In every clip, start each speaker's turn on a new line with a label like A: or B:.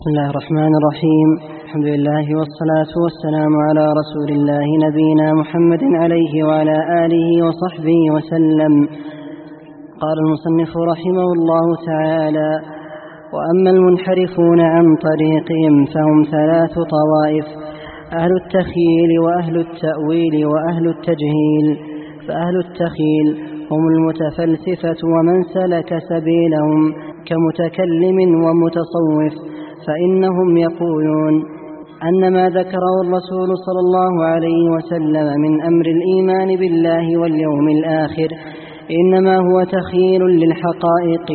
A: بسم الله الرحمن الرحيم. الحمد لله والصلاة والسلام على رسول الله نبينا محمد عليه وعلى آله وصحبه وسلم. قال المصنف رحمه الله تعالى: وأما المنحرفون عن طريقهم فهم ثلاث طوائف: أهل التخييل وأهل التأويل وأهل التجهيل. فأهل التخييل هم المتفلسفة ومن سلك سبيلهم كمتكلم ومتصوف، فإنهم يقولون أن ما ذكره الرسول صلى الله عليه وسلم من أمر الإيمان بالله واليوم الآخر إنما هو تخييل للحقائق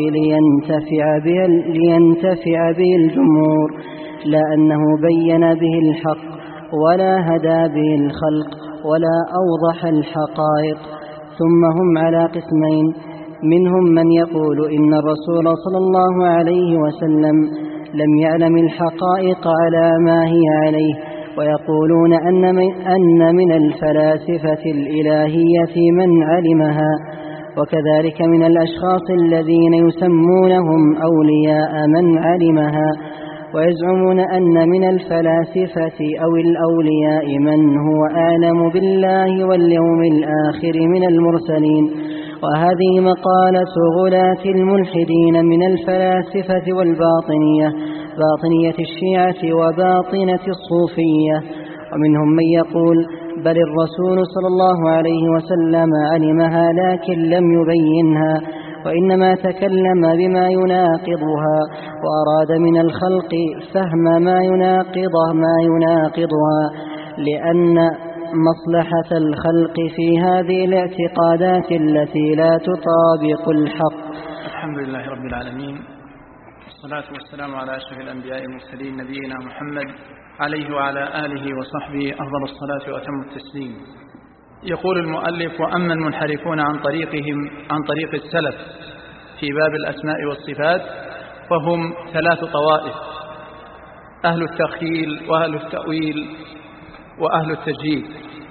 A: لينتفع به الجمهور، لا أنه بين به الحق ولا هدى به الخلق ولا أوضح الحقائق. ثم هم على قسمين: منهم من يقول إن الرسول صلى الله عليه وسلم لم يعلم الحقائق على ما هي عليه، ويقولون أن من الفلاسفة الإلهية من علمها، وكذلك من الأشخاص الذين يسمونهم أولياء من علمها، ويزعمون أن من الفلاسفة أو الأولياء من هو أعلم بالله واليوم الآخر من المرسلين. وهذه مقالة غلاة الملحدين من الفلاسفة والباطنية، باطنية الشيعة وباطنة الصوفية. ومنهم من يقول بل الرسول صلى الله عليه وسلم علمها لكن لم يبينها، وإنما تكلم بما يناقضها، وأراد من الخلق فهم ما يناقضها، لأن مصلحة الخلق في هذه الاعتقادات التي لا تطابق الحق.
B: الحمد لله رب العالمين، والصلاة والسلام على أشرف الأنبياء والمرسلين نبينا محمد عليه وعلى آله وصحبه أفضل الصلاة وأتم التسليم. يقول المؤلف: وأما المنحرفون عن طريق السلف في باب الأسماء والصفات فهم ثلاث طوائف: أهل التخييل وأهل التأويل وأهل التجهيل.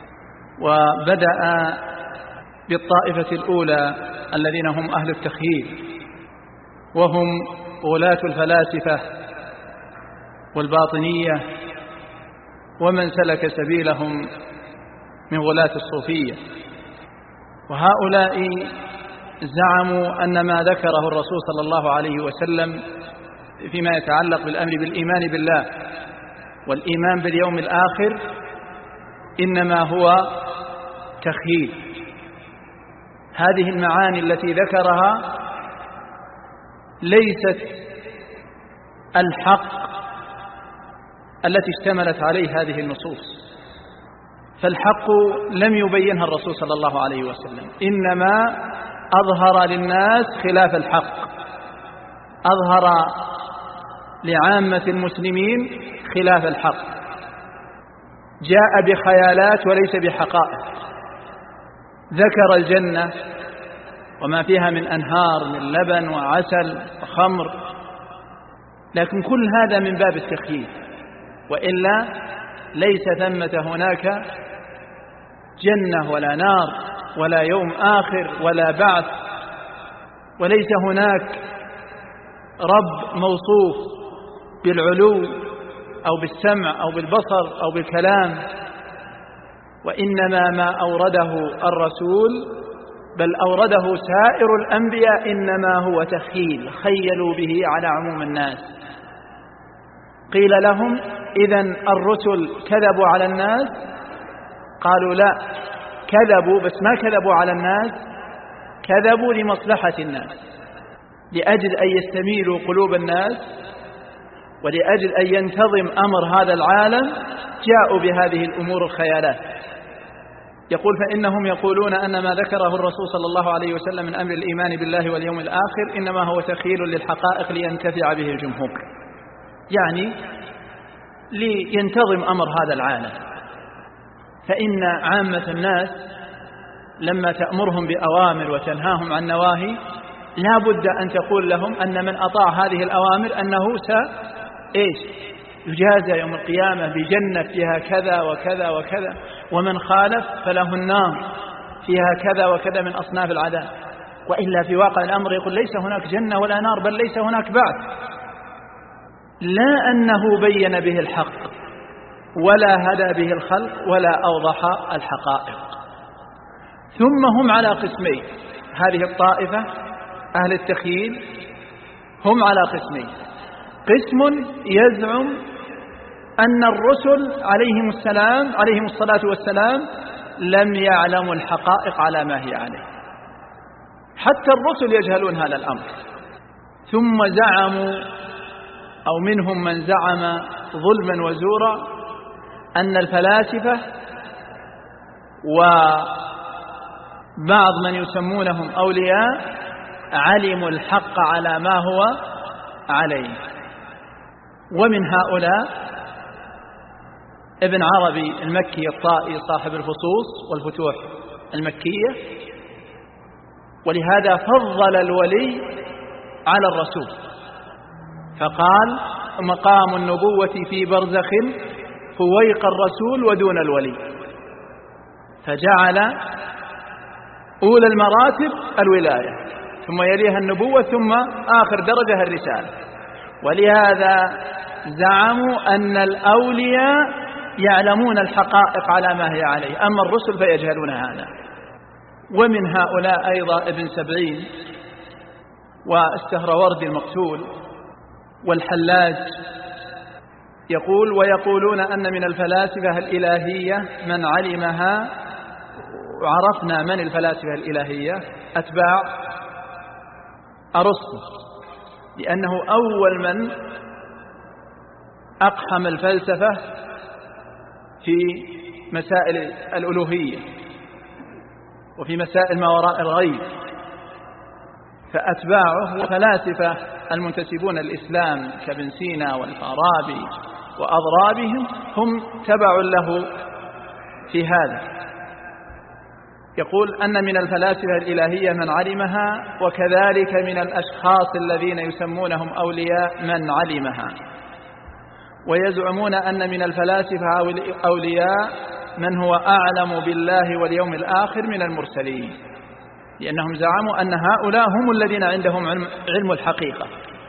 B: وبدأ بالطائفة الأولى الذين هم أهل التخييل، وهم غلاة الفلاسفة والباطنية ومن سلك سبيلهم من غلاة الصوفية. وهؤلاء زعموا أن ما ذكره الرسول صلى الله عليه وسلم فيما يتعلق بالأمر بالإيمان بالله والإيمان باليوم الآخر إنما هو تخييل. هذه المعاني التي ذكرها ليست الحق التي اشتملت عليه هذه النصوص، فالحق لم يبينها الرسول صلى الله عليه وسلم، إنما أظهر للناس خلاف الحق، أظهر لعامة المسلمين خلاف الحق، جاء بخيالات وليس بحقائق. ذكر الجنة وما فيها من أنهار من لبن وعسل وخمر، لكن كل هذا من باب التخييل، وإلا ليس ثمة هناك جنة ولا نار ولا يوم آخر ولا بعث، وليس هناك رب موصوف بالعلو أو بالسمع أو بالبصر أو بالكلام، وإنما ما أورده الرسول بل أورده سائر الأنبياء إنما هو تخيل، خيلوا به على عموم الناس. قيل لهم: إذن الرسل كذبوا على الناس؟ قالوا: لا، كذبوا، بس ما كذبوا على الناس، كذبوا لمصلحة الناس، لأجل أن يستميلوا قلوب الناس ولأجل أن ينتظم أمر هذا العالم جاءوا بهذه الأمور الخيالات. يقول: فإنهم يقولون أن ما ذكره الرسول صلى الله عليه وسلم من أمر الإيمان بالله واليوم الآخر إنما هو تخيل للحقائق لينتفع به الجمهور، يعني لينتظم أمر هذا العالم. فإن عامة الناس لما تأمرهم بأوامر وتنهاهم عن نواهي لا بد أن تقول لهم أن من أطاع هذه الأوامر أنه يجازى يوم القيامة بجنة فيها كذا وكذا وكذا، ومن خالف فله النار فيها كذا وكذا من أصناف العذاب. وإلا في واقع الأمر يقول ليس هناك جنة ولا نار، بل ليس هناك بعث. لا أنه بين به الحق ولا هدى به الخلق ولا أوضح الحقائق. ثم هم على قسمين، هذه الطائفة أهل التخييل هم على قسمين: قسم يزعم أن الرسل عليهم الصلاة والسلام لم يعلموا الحقائق على ما هي عليه، حتى الرسل يجهلون هذا الأمر. ثم زعموا، أو منهم من زعم ظلما وزورا، أن الفلاسفة وبعض من يسمونهم أولياء علموا الحق على ما هو عليه. ومن هؤلاء ابن عربي المكي الطائي صاحب الفصوص والفتوح المكية، ولهذا فضل الولي على الرسول فقال: مقام النبوة في برزخ فويق الرسول ودون الولي، فجعل أولى المراتب الولاية، ثم يليها النبوة، ثم آخر درجة الرسالة. ولهذا زعموا أن الأولياء يعلمون الحقائق على ما هي عليه، أما الرسل فيجهلون هذا. ومن هؤلاء أيضا ابن سبعين والسهروردي المقتول والحلاج، يقول: ويقولون أن من الفلاسفة الإلهية من علمها. وعرفنا من الفلاسفة الإلهية: أتباع أرسطو، لأنه أول من أقحم الفلسفة في مسائل الألوهية وفي مسائل ما وراء الغيب. فأتباعه وفلاسفة المنتسبون الإسلام كابن سينا والفارابي وأضرابهم هم تبع له في هذا. يقول أن من الفلاسفة الإلهية من علمها، وكذلك من الأشخاص الذين يسمونهم أولياء من علمها. ويزعمون أن من الفلاسفة أولياء من هو أعلم بالله واليوم الآخر من المرسلين، لأنهم زعموا أن هؤلاء هم الذين عندهم علم الحقيقة.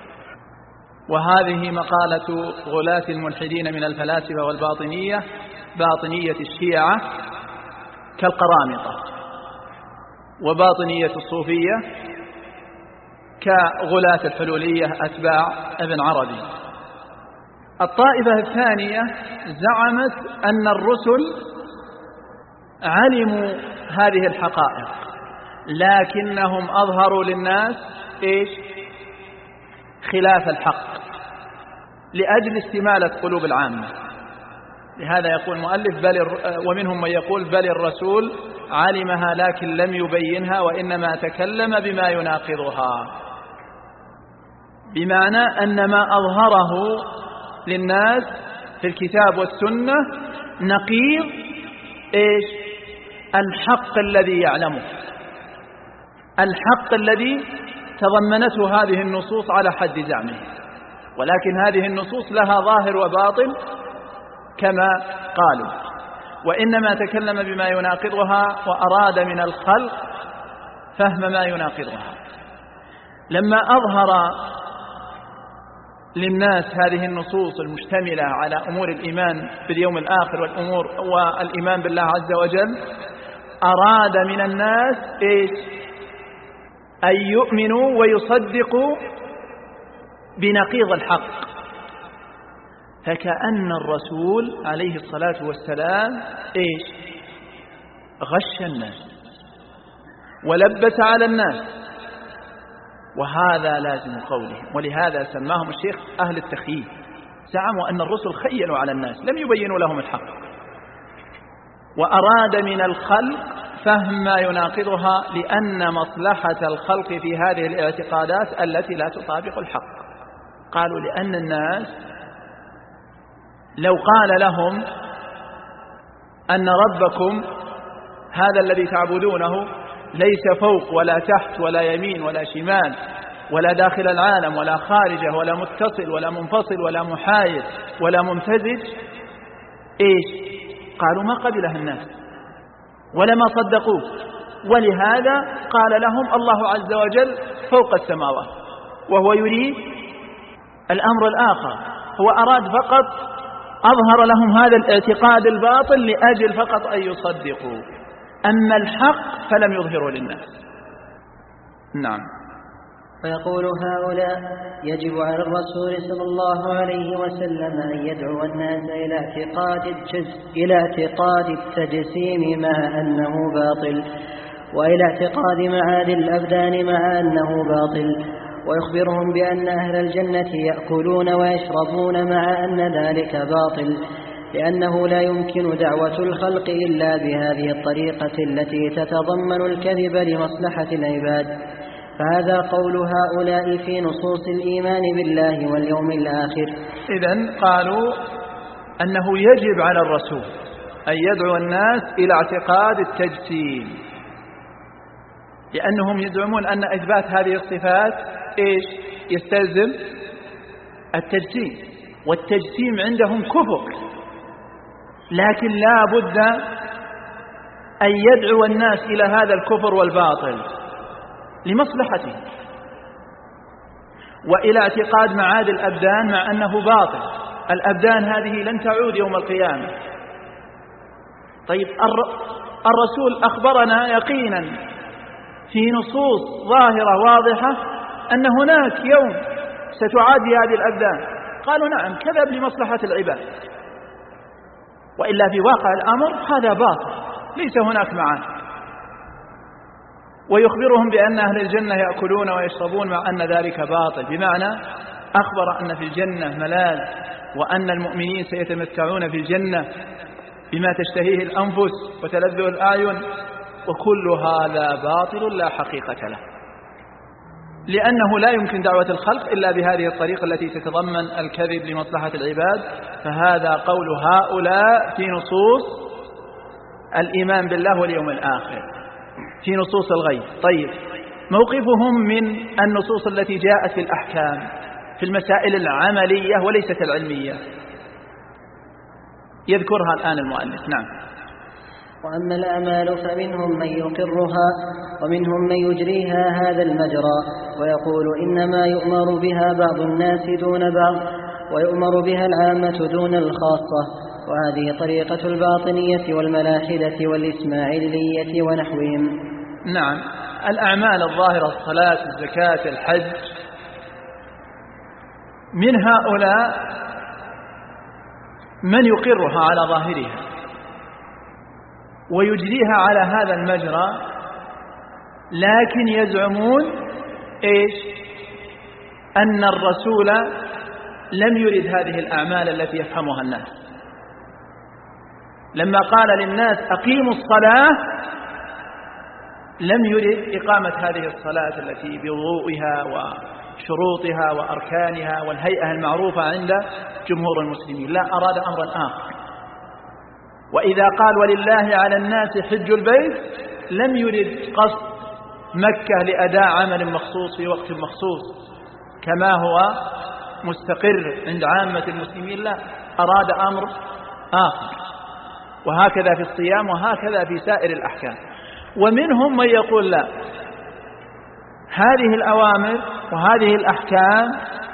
B: وهذه مقالة غلاة الملحدين من الفلاسفة والباطنية، باطنية الشيعة كالقرامطة، وباطنية الصوفية كغلاة الحلولية أتباع ابن عربي. الطائفة الثانية زعمت أن الرسل علموا هذه الحقائق، لكنهم أظهروا للناس خلاف الحق لأجل استمالة قلوب العامة. لهذا يقول المؤلف: ومنهم من يقول: بل الرسول علمها لكن لم يبينها، وإنما تكلم بما يناقضها. بمعنى أن ما أظهره للناس في الكتاب والسنة نقيض الحق الذي يعلمه، الحق الذي تضمنته هذه النصوص على حد زعمه. ولكن هذه النصوص لها ظاهر وباطن كما قالوا، وإنما تكلم بما يناقضها وأراد من الخلق فهم ما يناقضها. لما أظهر للناس هذه النصوص المشتملة على أمور الإيمان باليوم الآخر والإيمان بالله عز وجل، أراد من الناس أن يؤمنوا ويصدقوا بنقيض الحق. فكأن الرسول عليه الصلاة والسلام غش الناس ولبس على الناس، وهذا لازم قولهم. ولهذا سماهم الشيخ أهل التخييل، زعموا أن الرسل خيلوا على الناس لم يبينوا لهم الحق، وأراد من الخلق فهم ما يناقضها، لأن مصلحة الخلق في هذه الاعتقادات التي لا تطابق الحق. قالوا: لأن الناس لو قال لهم أن ربكم هذا الذي تعبدونه ليس فوق ولا تحت ولا يمين ولا شمال ولا داخل العالم ولا خارجه ولا متصل ولا منفصل ولا محايد ولا ممتزج، قالوا ما قبلها الناس ولما صدقوه. ولهذا قال لهم الله عز وجل فوق السماوات، وهو يريد الأمر الآخر، هو أراد فقط، أظهر لهم هذا الاعتقاد الباطل لأجل فقط أن يصدقوا، أما الحق فلم يظهروا للناس. نعم.
A: فيقول هؤلاء: يجب على الرسول صلى الله عليه وسلم أن يدعو الناس إلى اعتقاد التجسيم مع أنه باطل، وإلى اعتقاد معاد الأبدان مع أنه باطل، ويخبرهم بأن أهل الجنة يأكلون ويشربون مع أن ذلك باطل، لأنه لا يمكن دعوة الخلق إلا بهذه الطريقة التي تتضمن الكذب لمصلحة العباد. فهذا قول هؤلاء في نصوص الإيمان بالله واليوم الآخر.
B: إذن قالوا أنه يجب على الرسول أن يدعو الناس إلى اعتقاد التجسيم، لأنهم يزعمون أن إثبات هذه الصفات يستلزم التجسيم، والتجسيم عندهم كفر، لكن لا بد أن يدعو الناس إلى هذا الكفر والباطل لمصلحته، وإلى اعتقاد معاد الأبدان مع أنه باطل. الأبدان هذه لن تعود يوم القيامة. طيب الرسول أخبرنا يقينا في نصوص ظاهرة واضحة أن هناك يوم ستعاد هذه الأبدان، قالوا نعم، كذب لمصلحة العباد، وإلا في واقع الأمر هذا باطل، ليس هناك معاد. ويخبرهم بأن أهل الجنة يأكلون ويشربون مع أن ذلك باطل، بمعنى أخبر أن في الجنة ملاذ، وأن المؤمنين سيتمتعون في الجنة بما تشتهيه الأنفس وتلذ الأعين، وكل هذا باطل لا حقيقة له، لأنه لا يمكن دعوة الخلق إلا بهذه الطريقة التي تتضمن الكذب لمصلحة العباد. فهذا قول هؤلاء في نصوص الإيمان بالله واليوم الآخر، في نصوص الغيب. طيب، موقفهم من النصوص التي جاءت في الأحكام في المسائل العملية وليست العلمية، يذكرها الآن المؤلف. نعم.
A: وأما الأعمال فمنهم من يقرها ومنهم من يجريها هذا المجرى، ويقول إنما يؤمر بها بعض الناس دون بعض، ويؤمر بها العامة دون الخاصة، وهذه طريقة الباطنية والملاحدة والإسماعيلية ونحوهم.
B: نعم. الأعمال الظاهرة، الصلاة، الزكاة، الحج، من هؤلاء من يقرها على ظاهرها ويجريها على هذا المجرى، لكن يزعمون أن الرسول لم يرد هذه الأعمال التي يفهمها الناس. لما قال للناس أقيموا الصلاة لم يرد إقامة هذه الصلاة التي بوضوئها وشروطها وأركانها والهيئة المعروفة عند جمهور المسلمين، لا، أراد أمرا آخر. وإذا قال ولله على الناس حج البيت لم يرد قصد مكة لأداء عمل مخصوص في وقت مخصوص كما هو مستقر عند عامة المسلمين، لا، أراد أمر آخر. وهكذا في الصيام، وهكذا في سائر الأحكام. ومنهم من يقول لا، هذه الأوامر وهذه الأحكام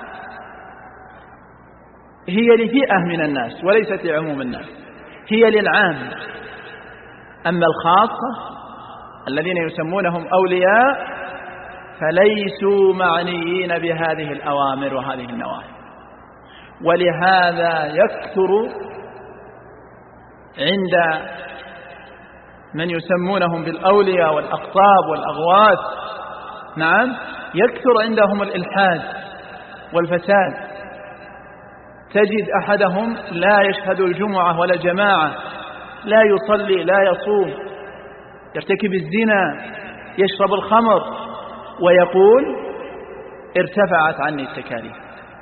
B: هي لفئة من الناس وليست لعموم الناس، هي للعام. أما الخاصة الذين يسمونهم أولياء فليسوا معنيين بهذه الأوامر وهذه النواهي. ولهذا يكثر عند من يسمونهم بالأولياء والأقطاب والأغواث، نعم، يكثر عندهم الإلحاد والفساد. تجد أحدهم لا يشهد الجمعة ولا جماعة، لا يصلي، لا يصوم، يرتكب الزنا، يشرب الخمر، ويقول ارتفعت عني التكاليف.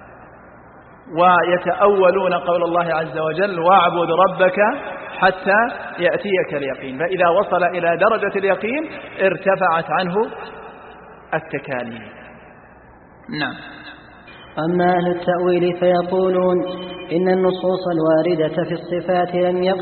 B: ويتأولون قول الله عز وجل واعبد ربك حتى يأتيك اليقين، فإذا وصل إلى درجة اليقين ارتفعت عنه التكاليف. نعم.
A: أما أهل التأويل فيقولون إن النصوص الواردة في الصفات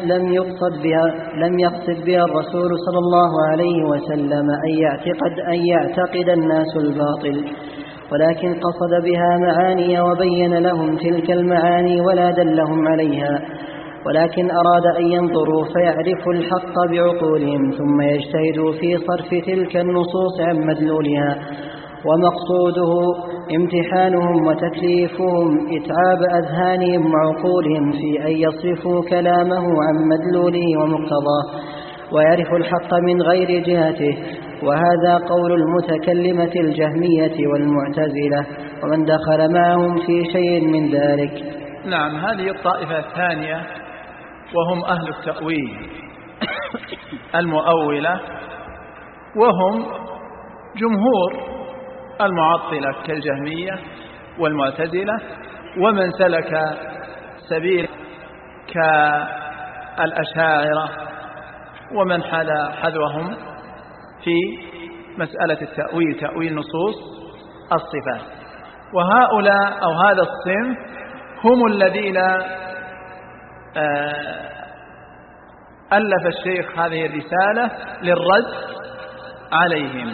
A: لم يقصد بها الرسول صلى الله عليه وسلم أن يعتقد الناس الباطل، ولكن قصد بها معاني وبين لهم تلك المعاني ولا دلهم عليها، ولكن أراد أن ينظروا فيعرفوا الحق بعقولهم ثم يجتهدوا في صرف تلك النصوص عن مدلولها، ومقصوده امتحانهم وتكليفهم إتعاب أذهانهم وعقولهم في أن يصرفوا كلامه عن مدلوله ومقتضاه ويعرفوا الحق من غير جهته. وهذا قول المتكلمة الجهمية والمعتزلة ومن دخل معهم في شيء من ذلك.
B: نعم، هذه الطائفة الثانية وهم أهل التأويل المؤولة، وهم جمهور المعطلة كالجهمية والمعتزلة ومن سلك سبيل كالأشاعرة ومن حذوهم في مسألة التأويل، تأويل نصوص الصفات. وهؤلاء أو هذا الصنف هم الذين ألف الشيخ هذه الرسالة للرد عليهم.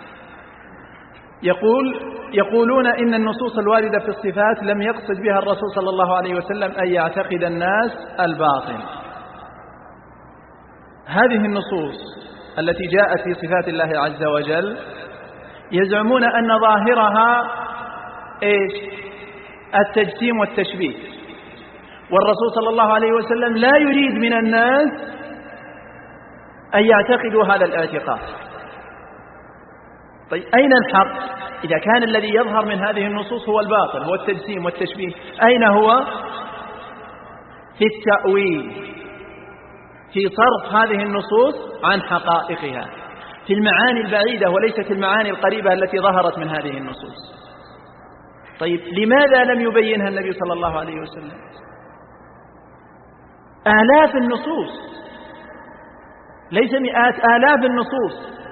B: يقولون إن النصوص الواردة في الصفات لم يقصد بها الرسول صلى الله عليه وسلم أن يعتقد الناس الباطل. هذه النصوص التي جاءت في صفات الله عز وجل يزعمون أن ظاهرها التجسيم والتشبيه، والرسول صلى الله عليه وسلم لا يريد من الناس أن يعتقدوا هذا الاعتقاد. طيب أين الحق إذا كان الذي يظهر من هذه النصوص هو الباطل، هو التجسيم والتشبيه؟ أين هو؟ في التأويل، في صرف هذه النصوص عن حقائقها، في المعاني البعيدة وليست المعاني القريبة التي ظهرت من هذه النصوص. طيب لماذا لم يبينها النبي صلى الله عليه وسلم؟ آلاف النصوص، ليس مئات، آلاف النصوص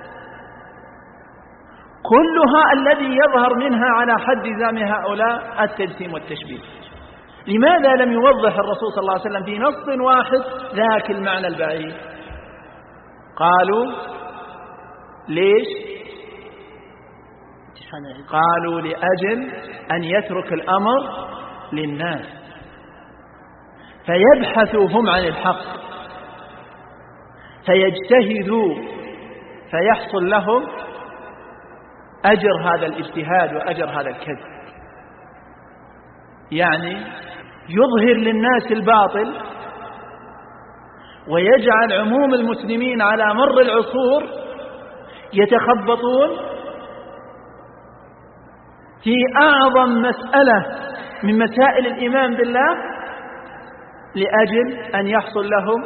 B: كلها الذي يظهر منها على حد زعم هؤلاء التجسيم والتشبيه. لماذا لم يوضح الرسول صلى الله عليه وسلم في نص واحد ذاك المعنى البعيد؟ قالوا ليش؟ قالوا لأجل أن يترك الأمر للناس فيبحثوا هم عن الحق فيجتهدوا فيحصل لهم أجر هذا الاجتهاد وأجر هذا الكذب. يعني يظهر للناس الباطل ويجعل عموم المسلمين على مر العصور يتخبطون في أعظم مسألة من مسائل الإيمان بالله لأجل أن يحصل لهم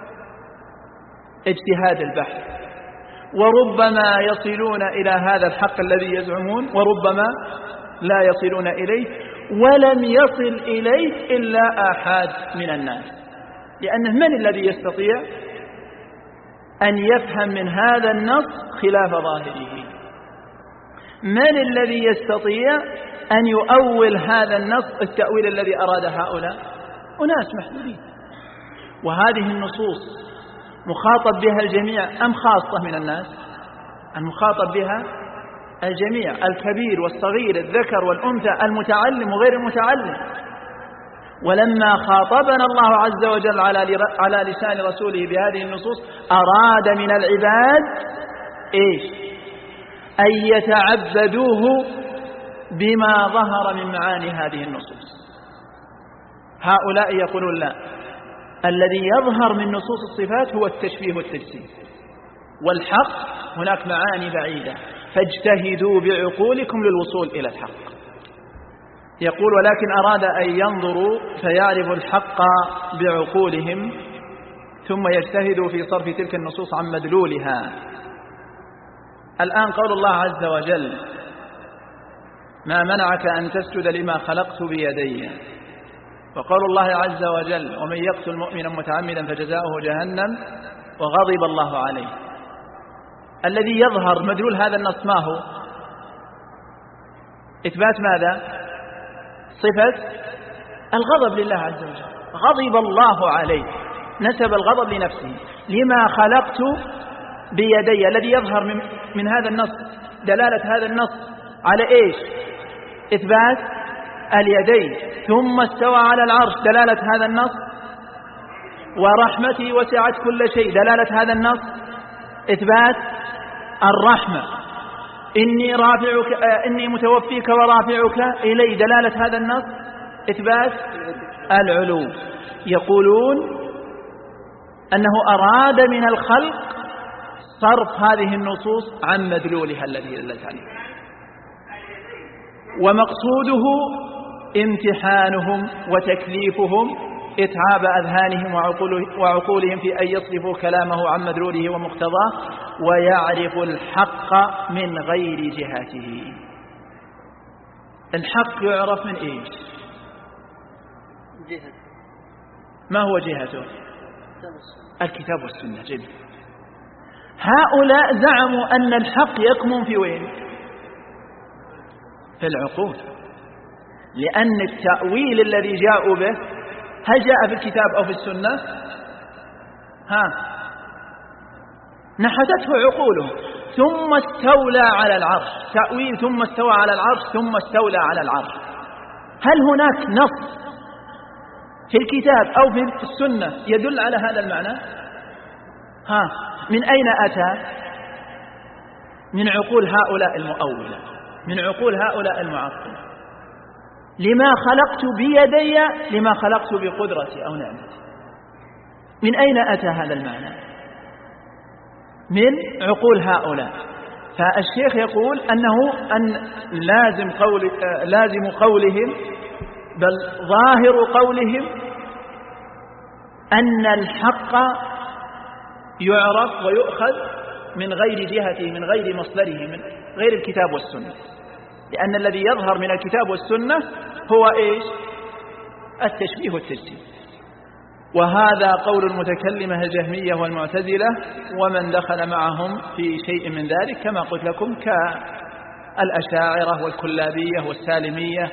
B: اجتهاد البحث، وربما يصلون إلى هذا الحق الذي يزعمون وربما لا يصلون إليه، ولم يصل إليه إلا آحاد من الناس. لأنه من الذي يستطيع أن يفهم من هذا النص خلاف ظاهره؟ من الذي يستطيع أن يؤول هذا النص التأويل الذي أراد هؤلاء؟ أناس محدودين. وهذه النصوص مخاطب بها الجميع أم خاصة من الناس؟ المخاطب بها الجميع، الكبير والصغير، الذكر والأنثى، المتعلم وغير المتعلم. ولما خاطبنا الله عز وجل على لسان رسوله بهذه النصوص أراد من العباد أن يتعبدوه بما ظهر من معاني هذه النصوص. هؤلاء يقولون لا، الذي يظهر من نصوص الصفات هو التشبيه والتجسيم، والحق هناك معاني بعيدة، فاجتهدوا بعقولكم للوصول إلى الحق. يقول ولكن أراد أن ينظروا فيعرفوا الحق بعقولهم ثم يجتهدوا في صرف تلك النصوص عن مدلولها. الآن قول الله عز وجل ما منعك أن تسجد لما خلقت بيدي، وقول الله عز وجل ومن يقتل مؤمنا متعمدا فجزاؤه جهنم وغضب الله عليه. الذي يظهر مدلول هذا النص ما هو؟ إثبات ماذا؟ صفة الغضب لله عز وجل. غضب الله عليه، نسب الغضب لنفسه. لما خلقت بيدي، الذي يظهر من هذا النص دلالة هذا النص على إيش؟ إثبات اليدين. ثم استوى على العرش، دلالة هذا النص. ورحمتي وسعت كل شيء، دلالة هذا النص إثبات الرحمة. إني متوفيك ورافعك إلي، دلالة هذا النص إثبات العلو. يقولون أنه أراد من الخلق صرف هذه النصوص عن مدلولها الذي دلت عليه، ومقصوده امتحانهم وتكليفهم، إتعاب أذهانهم وعقولهم في أن يصرفوا كلامه عن مدلوله ومقتضاه، ويعرف الحق من غير جهته. الحق يعرف من إيش؟
A: جهة.
B: ما هو جهته؟ الكتاب والسنة. جميل. هؤلاء زعموا أن الحق يكمن في وين؟ في العقول، لأن التأويل الذي جاءوا به هل جاء في الكتاب أو في السنة؟ نحتته عقولهم. ثم استولى على العرش، تأويل ثم استوى على العرش ثم استولى على العرش. هل هناك نص في الكتاب أو في السنة يدل على هذا المعنى؟ من أين أتى؟ من عقول هؤلاء المؤولة، من عقول هؤلاء المعطلة. لما خلقت بيدي، لما خلقت بقدرتي أو نعمتي. من أين أتى هذا المعنى؟ من عقول هؤلاء. فالشيخ يقول أن لازم قولهم، بل ظاهر قولهم، أن الحق يعرف ويؤخذ من غير جهته، من غير مصدره، من غير الكتاب والسنة. لأن الذي يظهر من الكتاب والسنة هو إيش؟ التشبيه والتجسيم. وهذا قول المتكلمة الجهمية والمعتزلة ومن دخل معهم في شيء من ذلك، كما قلت لكم، كالأشاعرة والكلابية والسالمية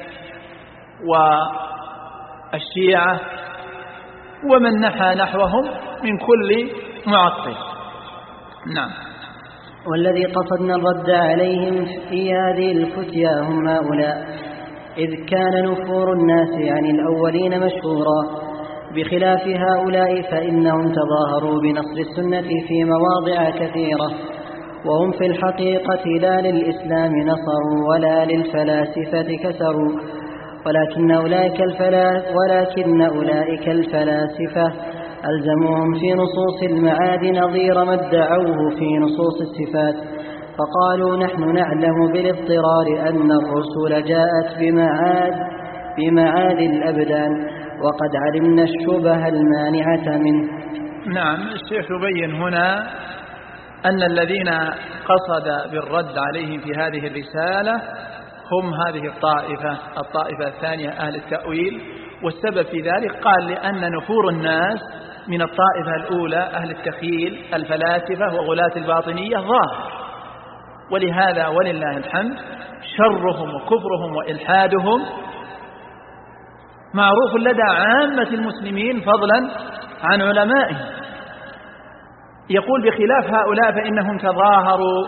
B: والشيعة ومن نحى نحوهم من كل معطل. نعم.
A: والذي قصدنا الرد عليهم في هذه الفتيا هم هؤلاء، إذ كان نفور الناس عن الأولين مشهورا، بخلاف هؤلاء فإنهم تظاهروا بنصر السنة في مواضع كثيرة، وهم في الحقيقة لا للإسلام نصروا ولا للفلاسفة كسروا، ولكن أولئك الفلاسفة ألزموهم في نصوص المعاد نظير ما ادعوه في نصوص الصفات، فقالوا نحن نعلم بالاضطرار أن الرسل جاءت بمعاد الأبدان، وقد علمنا الشبه المانعة منه.
B: نعم. الشيخ يبين هنا أن الذين قصد بالرد عليهم في هذه الرسالة هم هذه الطائفة الثانية، أهل التأويل. والسبب في ذلك قال لأن نفور الناس من الطائفة الأولى أهل التخيل الفلاسفة وغلاة الباطنية ظاهر، ولهذا ولله الحمد شرهم وكفرهم وإلحادهم معروف لدى عامة المسلمين فضلا عن علمائهم. يقول بخلاف هؤلاء فإنهم تظاهروا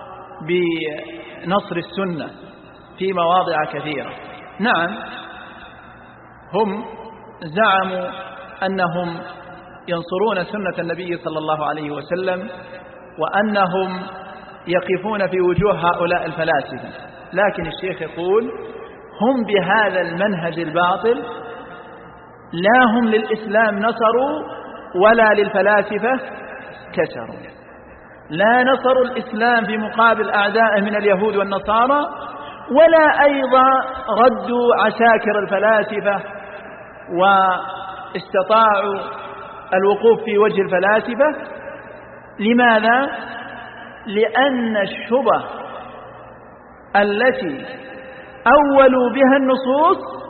B: بنصر السنة في مواضع كثيرة. نعم، هم زعموا أنهم ينصرون سنة النبي صلى الله عليه وسلم، وأنهم يقفون في وجوه هؤلاء الفلاسفة، لكن الشيخ يقول هم بهذا المنهج الباطل لا هم للإسلام نصروا ولا للفلاسفة كسروا. لا نصروا الإسلام في مقابل أعدائه من اليهود والنصارى، ولا أيضا ردوا عساكر الفلاسفة واستطاعوا الوقوف في وجه الفلاسفة. لماذا؟ لأن الشبه التي أولوا بها النصوص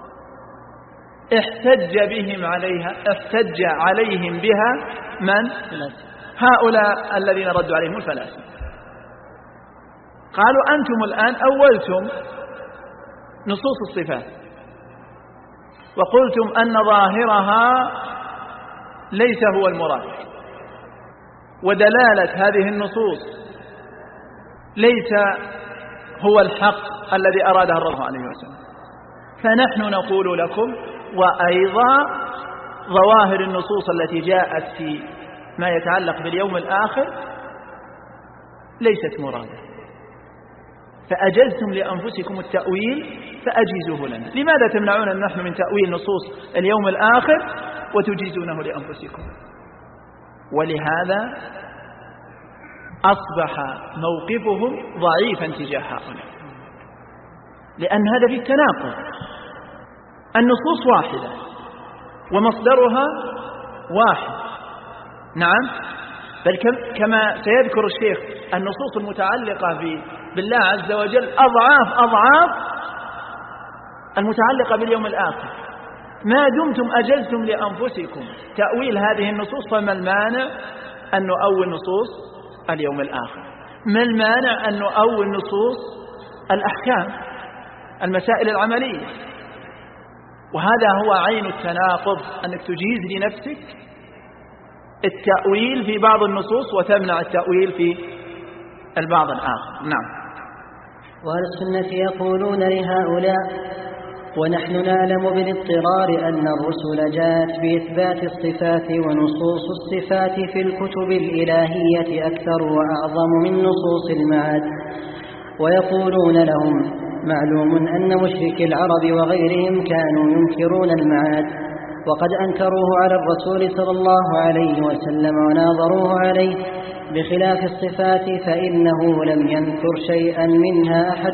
B: احتج عليهم بها من؟ هؤلاء الذين ردوا عليهم الفلاسفة. قالوا أنتم الآن أولتم نصوص الصفات وقلتم أن ظاهرها ليس هو المراد، ودلالة هذه النصوص ليس هو الحق الذي أراده الرسول عليه وسلم. فنحن نقول لكم، وأيضا ظواهر النصوص التي جاءت في ما يتعلق باليوم الآخر ليست مرادة، فأجزتم لأنفسكم التأويل فأجيزوه لنا. لماذا تمنعون نحن من تأويل نصوص اليوم الآخر وتجيزونه لأنفسكم؟ ولهذا أصبح موقفهم ضعيفا تجاه هؤلاء، لأن هذا في التناقض. النصوص واحدة ومصدرها واحد، نعم، بل كما سيذكر الشيخ النصوص المتعلقة بالله عز وجل أضعاف المتعلقة باليوم الآخر. ما دمتم أجلتم لأنفسكم تأويل هذه النصوص، فما المانع أن نؤول نصوص اليوم الآخر؟ ما المانع أن نؤول نصوص الأحكام، المسائل العملية؟ وهذا هو عين التناقض، أنك تجيز لنفسك التأويل في بعض النصوص وتمنع التأويل في البعض الآخر. نعم.
A: وأهل السنة يقولون لهؤلاء: ونحن نعلم بالاضطرار أن الرسل جاءت بإثبات الصفات، ونصوص الصفات في الكتب الإلهية أكثر وأعظم من نصوص المعاد. ويقولون لهم: معلوم أن مشركي العرب وغيرهم كانوا ينكرون المعاد، وقد أنكروه على الرسول صلى الله عليه وسلم وناظروه عليه، بخلاف الصفات فإنه لم ينكر شيئا منها أحد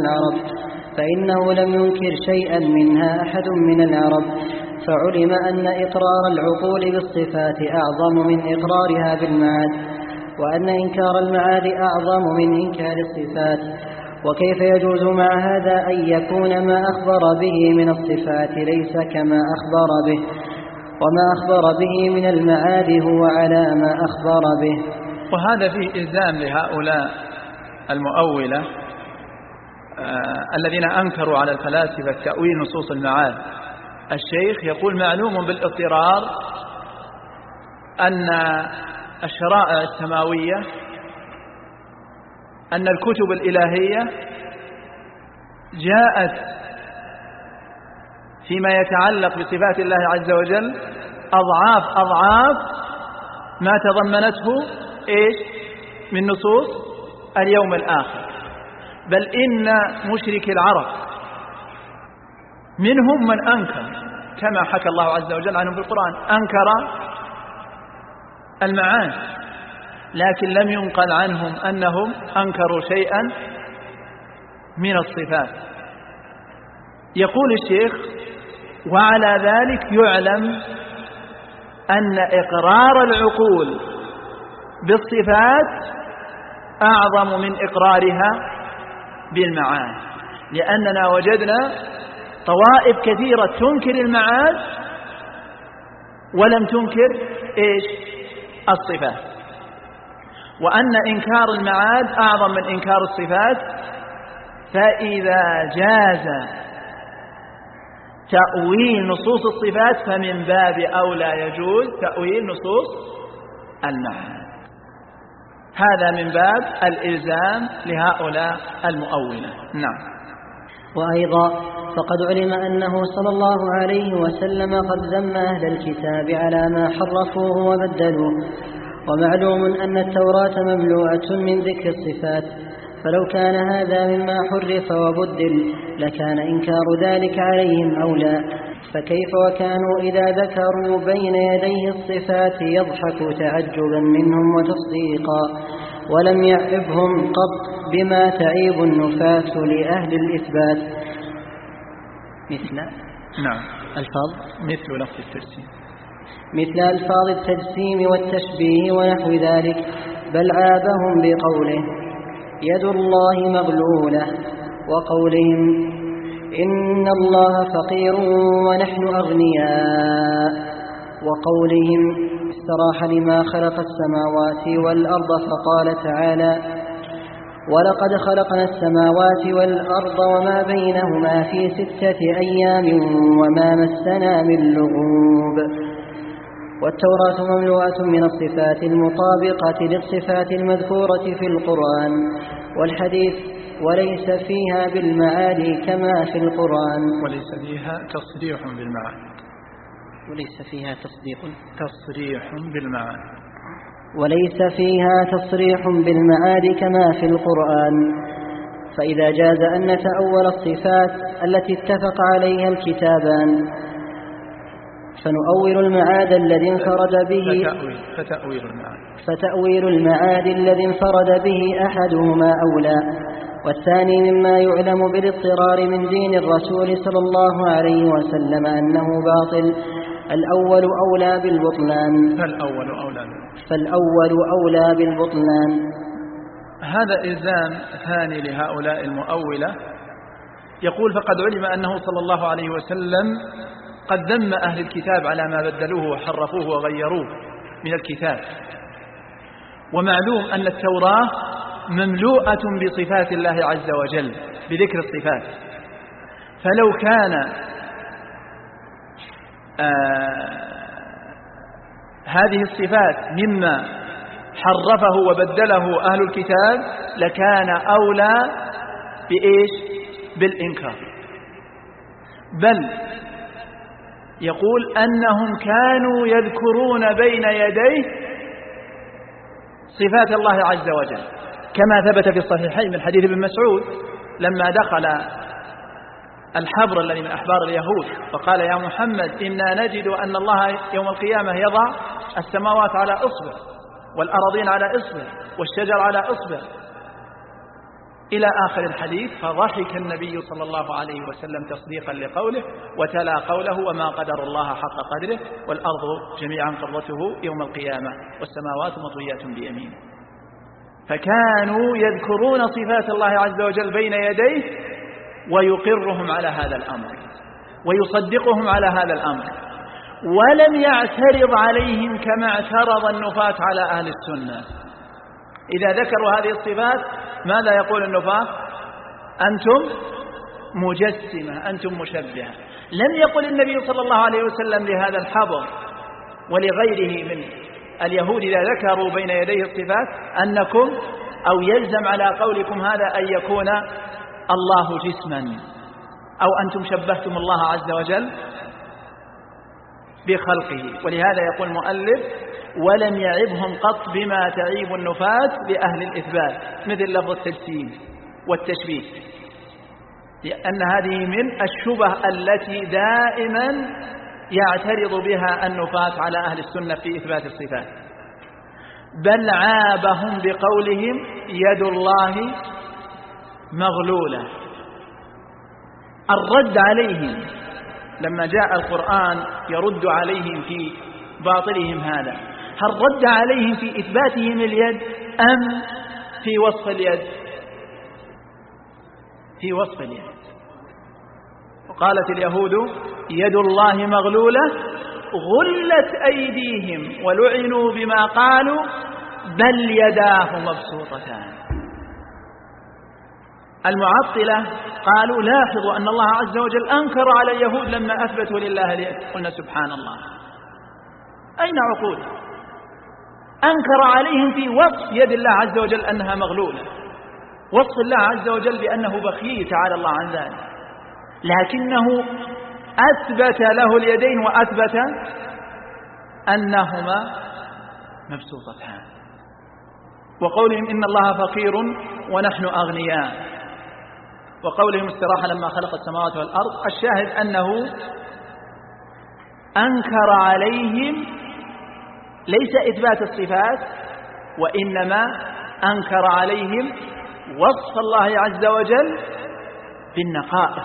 A: من العرب، فعلم أن إقرار العقول بالصفات أعظم من إقرارها بالمعاد، وأن إنكار المعاد أعظم من إنكار الصفات. وكيف يجوز مع هذا أن يكون ما أخبر به من الصفات ليس كما أخبر به، وما أخبر به من المعاد هو على ما أخبر به؟
B: وهذا فيه إلزام لهؤلاء المؤولة الذين أنكروا على الفلاسفة تأويل نصوص المعاد. الشيخ يقول: معلوم بالاضطرار أن الشرائع السماوية، أن الكتب الإلهية جاءت فيما يتعلق بصفات الله عز وجل أضعاف ما تضمنته من نصوص اليوم الآخر. بل إن مشرك العرب منهم من أنكر، كما حكى الله عز وجل عنهم في القرآن، أنكر المعاد، لكن لم ينقل عنهم أنهم أنكروا شيئا من الصفات. يقول الشيخ: وعلى ذلك يعلم أن إقرار العقول بالصفات أعظم من إقرارها بالمعاد، لأننا وجدنا طوائف كثيرة تنكر المعاد ولم تنكر الصفات، وأن إنكار المعاد أعظم من إنكار الصفات. فإذا جاز تأويل نصوص الصفات فمن باب أولى يجوز تأويل نصوص المعاد. هذا من باب الإلزام لهؤلاء المؤولة. نعم.
A: وأيضا فقد علم أنه صلى الله عليه وسلم قد ذم أهل الكتاب على ما حرفوه وبدلوه، ومعلوم أن التوراة مملوءة من ذكر الصفات، فلو كان هذا مما حرف وبدل لكان إنكار ذلك عليهم أولى، فكيف وكانوا إذا ذكروا بين يديه الصفات يضحك تعجبا منهم وتصديقا، ولم يعبهم قط بما تعيب النفاة لأهل الإثبات مثل ألفاظ التجسيم والتشبيه ونحو ذلك، بل عابهم بقوله: يد الله مغلولة، وقولهم: إن الله فقير ونحن أغنياء، وقولهم: استراح لما خلق السماوات والأرض، فقال تعالى: ولقد خلقنا السماوات والأرض وما بينهما في 6 أيام وما مسنا من لغوب. والتوراة مملوءة من الصفات المطابقة للصفات المذكورة في القرآن والحديث، وليس فيها بالمعاد كما في القرآن.
B: وليس فيها تصريح بالمعاد.
A: وليس فيها
B: تصريح بالمعاد.
A: وليس فيها تصريح بالمعاد كما في القرآن. فإذا جاز أن نتأول الصفات التي اتفق عليها الكتابان فنؤول المعاد الذي انفرد به فتأويل المعاد الذي انفرد به أحدهما أولى، والثاني مما يعلم بالاضطرار من دين الرسول صلى الله عليه وسلم أنه باطل. الأول أولى بالبطلان. فالأول أولى بالبطلان.
B: هذا إلزام ثاني لهؤلاء المؤولة. يقول: فقد علم أنه صلى الله عليه وسلم قد ذم أهل الكتاب على ما بدلوه وحرفوه وغيروه من الكتاب، ومعلوم أن التوراة مملوءة بصفات الله عز وجل بذكر الصفات، فلو كان هذه الصفات مما حرفه وبدله أهل الكتاب لكان أولى بإيش؟ بالإنكار. بل يقول أنهم كانوا يذكرون بين يديه صفات الله عز وجل، كما ثبت في الصحيحين من حديث ابن مسعود لما دخل الحبر الذي من أحبار اليهود فقال: يا محمد، إنا نجد أن الله يوم القيامة يضع السماوات على إصبع والأراضين على إصبع والشجر على إصبع إلى آخر الحديث. فضحك النبي صلى الله عليه وسلم تصديقا لقوله وتلا قوله: وما قدر الله حق قدره والأرض جميعا قبضته يوم القيامة والسماوات مطويات بيمينه. فكانوا يذكرون صفات الله عز وجل بين يديه ويقرهم على هذا الأمر ويصدقهم على هذا الأمر، ولم يعترض عليهم كما اعترض النفاة على أهل السنة. إذا ذكروا هذه الصفات ماذا يقول النفاة؟ أنتم مجسمة، أنتم مشبهة. لم يقل النبي صلى الله عليه وسلم لهذا الحبر ولغيره من اليهود إذا ذكروا بين يديه الصفات أنكم أو يلزم على قولكم هذا أن يكون الله جسما أو أنتم شبهتم الله عز وجل بخلقه. ولهذا يقول المؤلف: ولم يعبهم قط بما تعيب النفاة لأهل الإثبات مثل لفظ التجسيم والتشبيه، لأن هذه من الشبه التي دائما يعترض بها النفاة على أهل السنة في إثبات الصفات. بل عابهم بقولهم يد الله مغلولة. الرد عليهم لما جاء القرآن يرد عليهم في باطلهم هذا، هل رد عليهم في إثباتهم اليد أم في وصف اليد؟ في وصف اليد. وقالت اليهود يد الله مغلولة غلت أيديهم ولعنوا بما قالوا بل يداه مبسوطتان. المعطلة قالوا: لاحظوا أن الله عز وجل أنكر على اليهود لما أثبتوا لله اليد. قلنا: سبحان الله، أين عقول؟ أنكر عليهم في وصف يد الله عز وجل أنها مغلولة، وصف الله عز وجل بأنه بخيل تعالى الله عن ذلك، لكنه أثبت له اليدين وأثبت أنهما مبسوطتان. وقولهم إن الله فقير ونحن أغنياء، وقولهم استراح لما خلق السماوات والأرض. الشاهد أنه أنكر عليهم ليس إثبات الصفات، وإنما أنكر عليهم وصف الله عز وجل بالنقائص.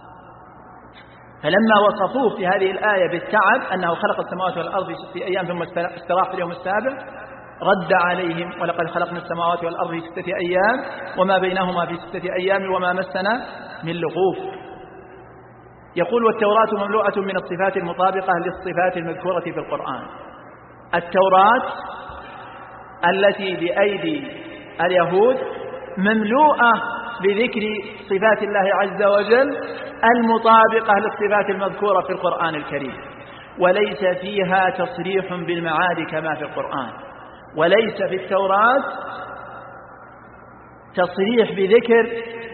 B: فلما وصفوه في هذه الآية بالتعب أنه خلق السماوات والأرض في 6 أيام ثم استراح في اليوم السابع، رد عليهم: ولقد خلقنا السماوات والأرض في 6 أيام وما بينهما في 6 أيام وما مسنا من لغوب. يقول: والتوراة مملوءة من الصفات المطابقة للصفات المذكورة في القرآن. التوراة التي بأيدي اليهود مملوءة بذكر صفات الله عز وجل المطابقة للصفات المذكورة في القرآن الكريم، وليس فيها تصريح بالمعاد كما في القرآن، وليس في التوراة تصريح بذكر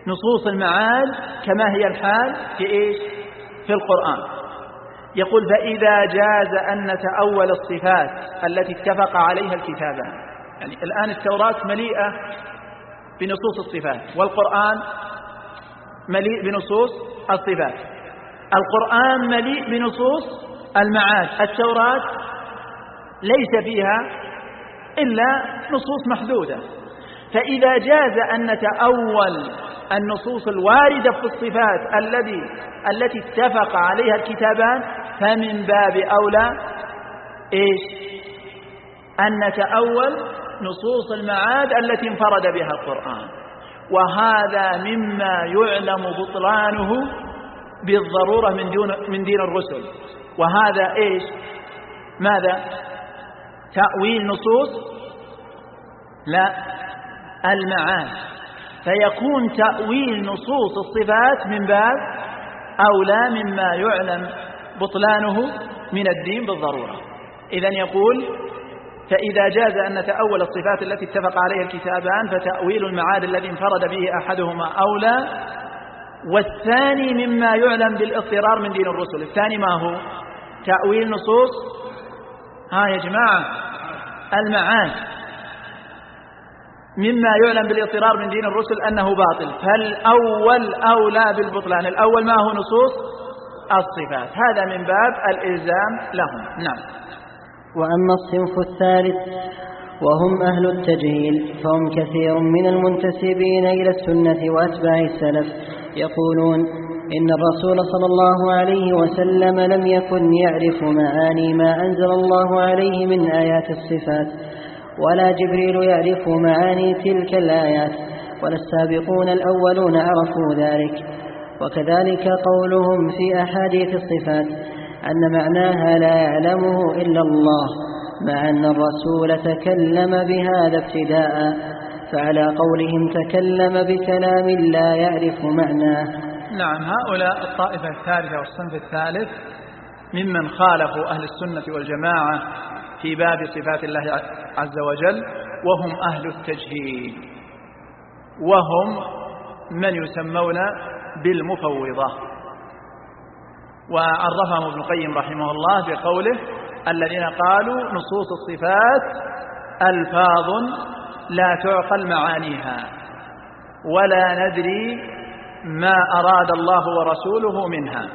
B: نصوص المعاد كما هي الحال في إيش؟ في القرآن. يقول فإذا جاز أن نتأول الصفات التي اتفق عليها الكتابان. يعني الآن التوراة مليئة بنصوص الصفات، والقرآن مليء بنصوص الصفات. القرآن مليء بنصوص المعاد، التوراة ليس فيها إلا نصوص محدودة. فإذا جاز أن نتأول النصوص الواردة في الصفات التي اتفق عليها الكتابان، فمن باب أولى إيش؟ أن نتأول نصوص المعاد التي انفرد بها القرآن، وهذا مما يعلم بطلانه بالضرورة من دين الرسل. وهذا إيش؟ ماذا؟ تأويل نصوص لا المعاد. فيكون تأويل نصوص الصفات من باب أولى مما يعلم بطلانه من الدين بالضرورة. إذن يقول فإذا جاز أن نتأول الصفات التي اتفق عليها الكتابان فتأويل المعاد الذي انفرد به أحدهما أولى. والثاني مما يعلم بالاضطرار من دين الرسل. الثاني ما هو؟ تأويل نصوص يا جماعة المعاد مما يعلم بالاضطرار من دين الرسل أنه باطل، فالأول أولى بالبطلان. الأول ما هو؟ نصوص الصفات. هذا من باب الإلزام لهم. نعم.
A: وأما الصنف الثالث وهم أهل التجهيل فهم كثير من المنتسبين إلى السنة وأتباع السلف يقولون إن الرسول صلى الله عليه وسلم لم يكن يعرف معاني ما أنزل الله عليه من آيات الصفات، ولا جبريل يعرف معاني تلك الآيات، ولا السابقون الأولون عرفوا ذلك. وكذلك قولهم في أحاديث الصفات أن معناها لا يعلمه إلا الله، مع أن الرسول تكلم بهذا ابتداء، فعلى قولهم تكلم بكلام لا يعرف معناه.
B: نعم. هؤلاء الطائفة الثالثة والصنف الثالث ممن خالفوا أهل السنة والجماعة في باب صفات الله عز وجل، وهم أهل التجهيل، وهم من يسمون بالمفوضة. وعرفهم ابن القيم رحمه الله بقوله الذين قالوا نصوص الصفات ألفاظ لا تعقل معانيها، ولا ندري ما أراد الله ورسوله منها،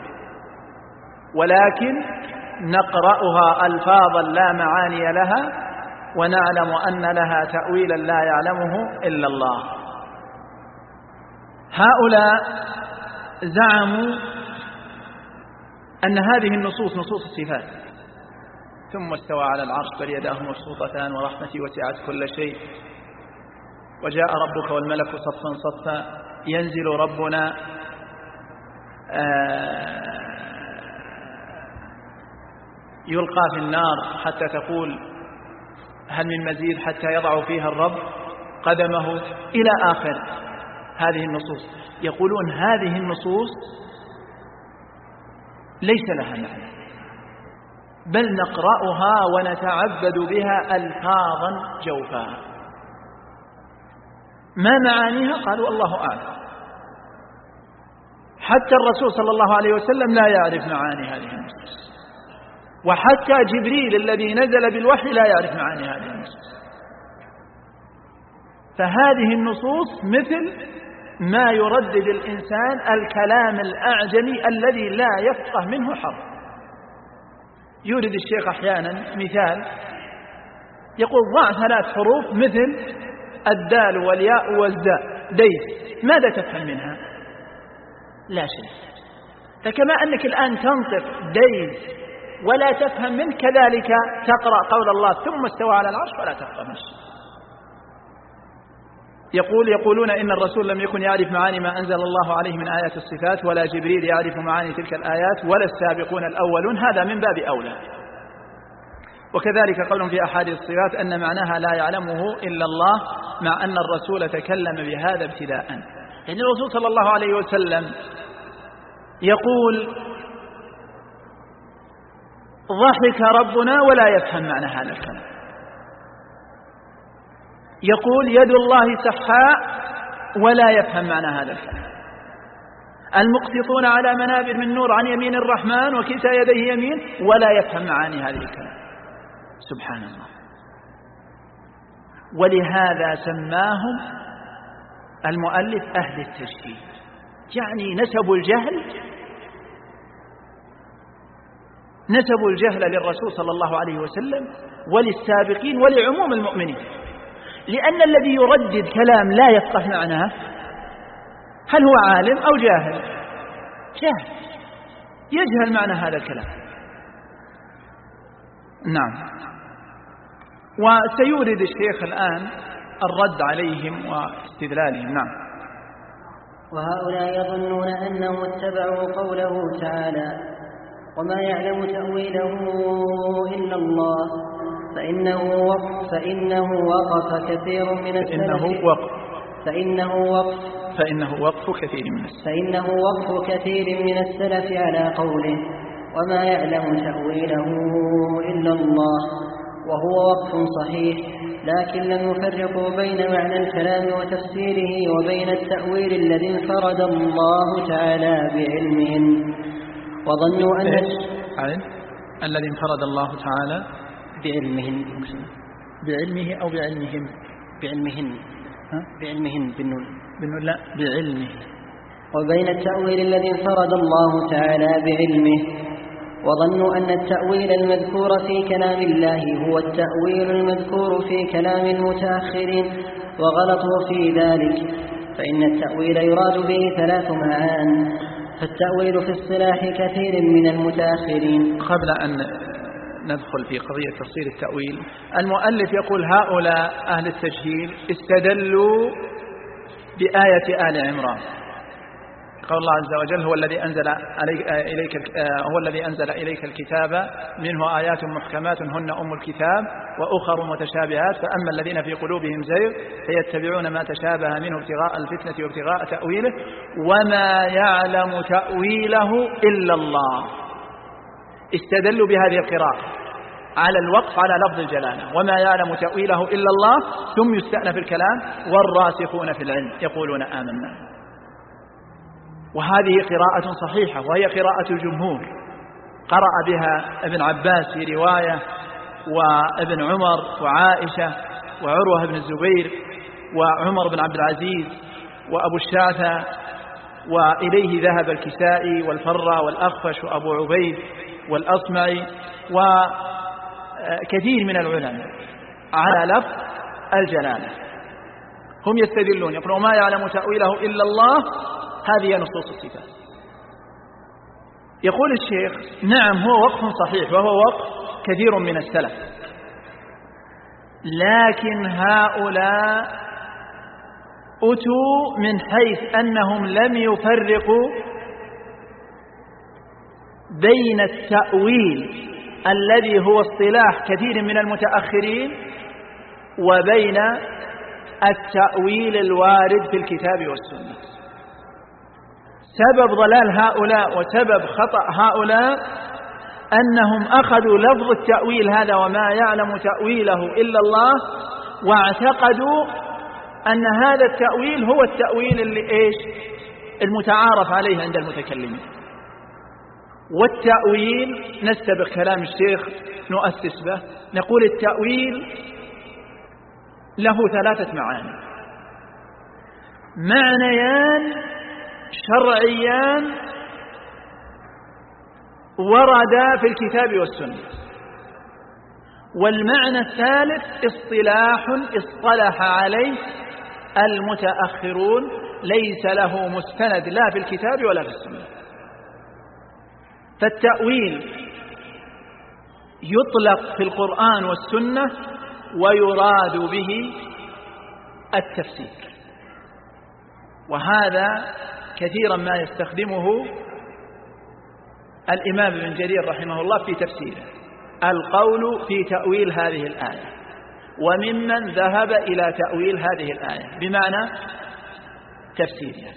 B: ولكن نقرأها ألفاظا لا معاني لها، ونعلم أن لها تأويلا لا يعلمه إلا الله. هؤلاء زعموا أن هذه النصوص نصوص الصفات، ثم استوى على العرش بل يداه مبسوطتان ورحمتي وسعت كل شيء، وجاء ربك والملك صفا صفا، ينزل ربنا يلقى في النار حتى تقول هل من مزيد حتى يضع فيها الرب قدمه، إلى آخر هذه النصوص. يقولون هذه النصوص ليس لها معنى، بل نقرأها ونتعبد بها ألفاظا جوفا. ما معانيها؟ قالوا الله أعلم. حتى الرسول صلى الله عليه وسلم لا يعرف معاني هذه النصوص، وحتى جبريل الذي نزل بالوحي لا يعرف معاني هذه النصوص. فهذه النصوص مثل ما يردد الإنسان الكلام الأعجمي الذي لا يفقه منه حرف. يورد الشيخ أحيانا مثال يقول ضع 3 حروف مثل الدال والياء والزاء ديس، ماذا تفهم منها؟ لا شيء. فكما أنك الآن تنطق ديس ولا تفهم منه، كذلك تقرأ قول الله ثم استوى على العرش ولا تفهم شيء. يقولون إن الرسول لم يكن يعرف معاني ما أنزل الله عليه من آيات الصفات، ولا جبريل يعرف معاني تلك الآيات، ولا السابقون الأولون. هذا من باب أولى. وكذلك قولهم في أحاديث الصفات أن معناها لا يعلمه إلا الله، مع أن الرسول تكلم بهذا ابتداء. يعني الرسول صلى الله عليه وسلم يقول ضحك ربنا ولا يفهم معنى هذا الكلام. يقول يد الله سحاء ولا يفهم معنى هذا الكلام. المقسطون على منابر من نور عن يمين الرحمن وكلتا يديه يمين، ولا يفهم معاني هذه الكلام. سبحان الله. ولهذا سماهم المؤلف أهل التجهيل، يعني نسبوا الجهل للرسول صلى الله عليه وسلم وللسابقين ولعموم المؤمنين، لأن الذي يردد كلام لا يفقه معناه هل هو عالم أو جاهل؟ جاهل، يجهل معنى هذا الكلام. نعم. وسيورد الشيخ الآن الرد عليهم واستدلالهم. نعم.
A: وهؤلاء يظنون أنهم اتبعوا قوله تعالى وما يعلم تأويله إلا الله فإنه وقف كثير من السلف
B: فإنه وقف كثير من السلف على قوله وما يعلم تأويله إلا الله، وهو وقف صحيح، لكن لم يفرقوا بين معنى الكلام وتفسيره وبين التأويل الذي انفرد الله تعالى بعلمه، وظنوا أن الذي انفرد الله تعالى بعلمه أو بعلمهم؟
A: بعلمهن بالنون
B: لا، بعلمه.
A: وبين التأويل الذي انفرد الله تعالى بعلمه، وظنوا أن التأويل المذكور في كلام الله هو التأويل المذكور في كلام المتأخرين، وغلطوا في ذلك، فإن التأويل يراد به 3 معان، فالتأويل في اصطلاح كثير من المتأخرين.
B: قبل أن ندخل في قضية تفسير التأويل، المؤلف يقول هؤلاء أهل التجهيل استدلوا بآية آل عمران، قال الله عز وجل هو الذي أنزل إليك الكتاب منه آيات محكمات هن أم الكتاب وأخر متشابهات فأما الذين في قلوبهم زيغ فيتبعون ما تشابه منه ابتغاء الفتنة وابتغاء تأويله وما يعلم تأويله إلا الله. استدلوا بهذه القراءة على الوقف على لفظ الجلالة وما يعلم تأويله إلا الله، ثم يستأنف الكلام والراسخون في العلم يقولون آمنا. وهذه قراءة صحيحة وهي قراءة الجمهور، قرأ بها ابن عباس في رواية وابن عمر وعائشة وعروة بن الزبير وعمر بن عبد العزيز وأبو الشعثة، وإليه ذهب الكسائي والفرة والأخفش وأبو عبيد والأصمعي وكثير من العلماء على لفظ الجلالة. هم يستدلون يقولون ما يعلم تأويله إلا الله، هذه نصوص الصفات. يقول الشيخ نعم هو وقف صحيح وهو وقف كثير من السلف، لكن هؤلاء أتوا من حيث أنهم لم يفرقوا بين التأويل الذي هو اصطلاح كثير من المتأخرين وبين التأويل الوارد في الكتاب والسنة. سبب ضلال هؤلاء وسبب خطأ هؤلاء أنهم أخذوا لفظ التأويل هذا وما يعلم تأويله إلا الله واعتقدوا أن هذا التأويل هو التأويل اللي المتعارف عليه عند المتكلمين. والتأويل نستبق كلام الشيخ نؤسس به، نقول التأويل له 3 معاني: معنيان شرعيان وردا في الكتاب والسنة، والمعنى الثالث اصطلاح اصطلح عليه المتأخرون ليس له مستند لا في الكتاب ولا في السنة. فالتأويل يطلق في القرآن والسنة ويراد به التفسير، وهذا كثيرا ما يستخدمه الإمام ابن جرير رحمه الله في تفسيره، القول في تأويل هذه الآية، وممن ذهب إلى تأويل هذه الآية بمعنى تفسيرها.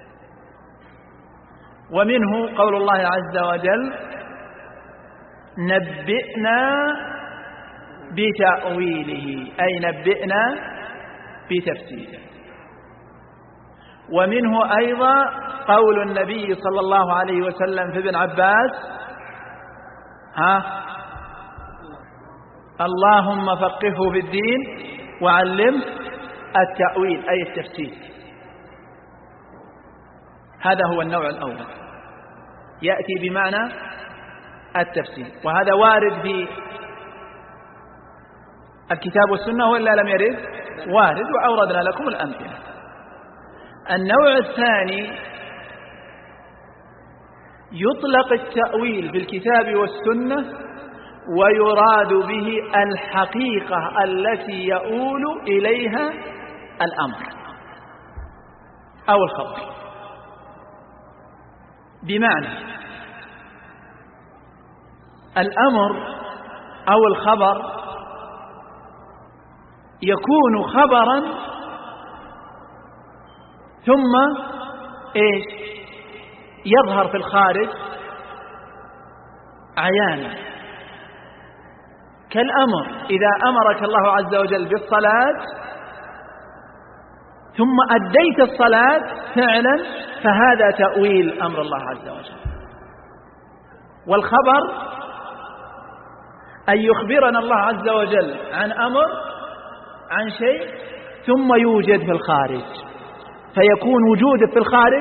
B: ومنه قول الله عز وجل نبئنا بتأويله، أي نبئنا بتفسيره. ومنه أيضا قول النبي صلى الله عليه وسلم في ابن عباس: اللهم فقهه في الدين وعلمه التأويل، أي التفسير. هذا هو النوع الأول، يأتي بمعنى التفسير، وهذا وارد في الكتاب والسنة وإلا لم يرد؟ وارد، وأوردنا لكم الأمثلة. النوع الثاني يطلق التأويل في الكتاب والسنة ويراد به الحقيقة التي يؤول إليها الأمر أو الخبر. بمعنى الأمر أو الخبر يكون خبرا ثم يظهر في الخارج عيانا، كالأمر إذا أمرك الله عز وجل بالصلاة ثم أديت الصلاة فعلا، فهذا تأويل أمر الله عز وجل. والخبر أن يخبرنا الله عز وجل عن أمر، عن شيء، ثم يوجد في الخارج، فيكون وجوده في الخارج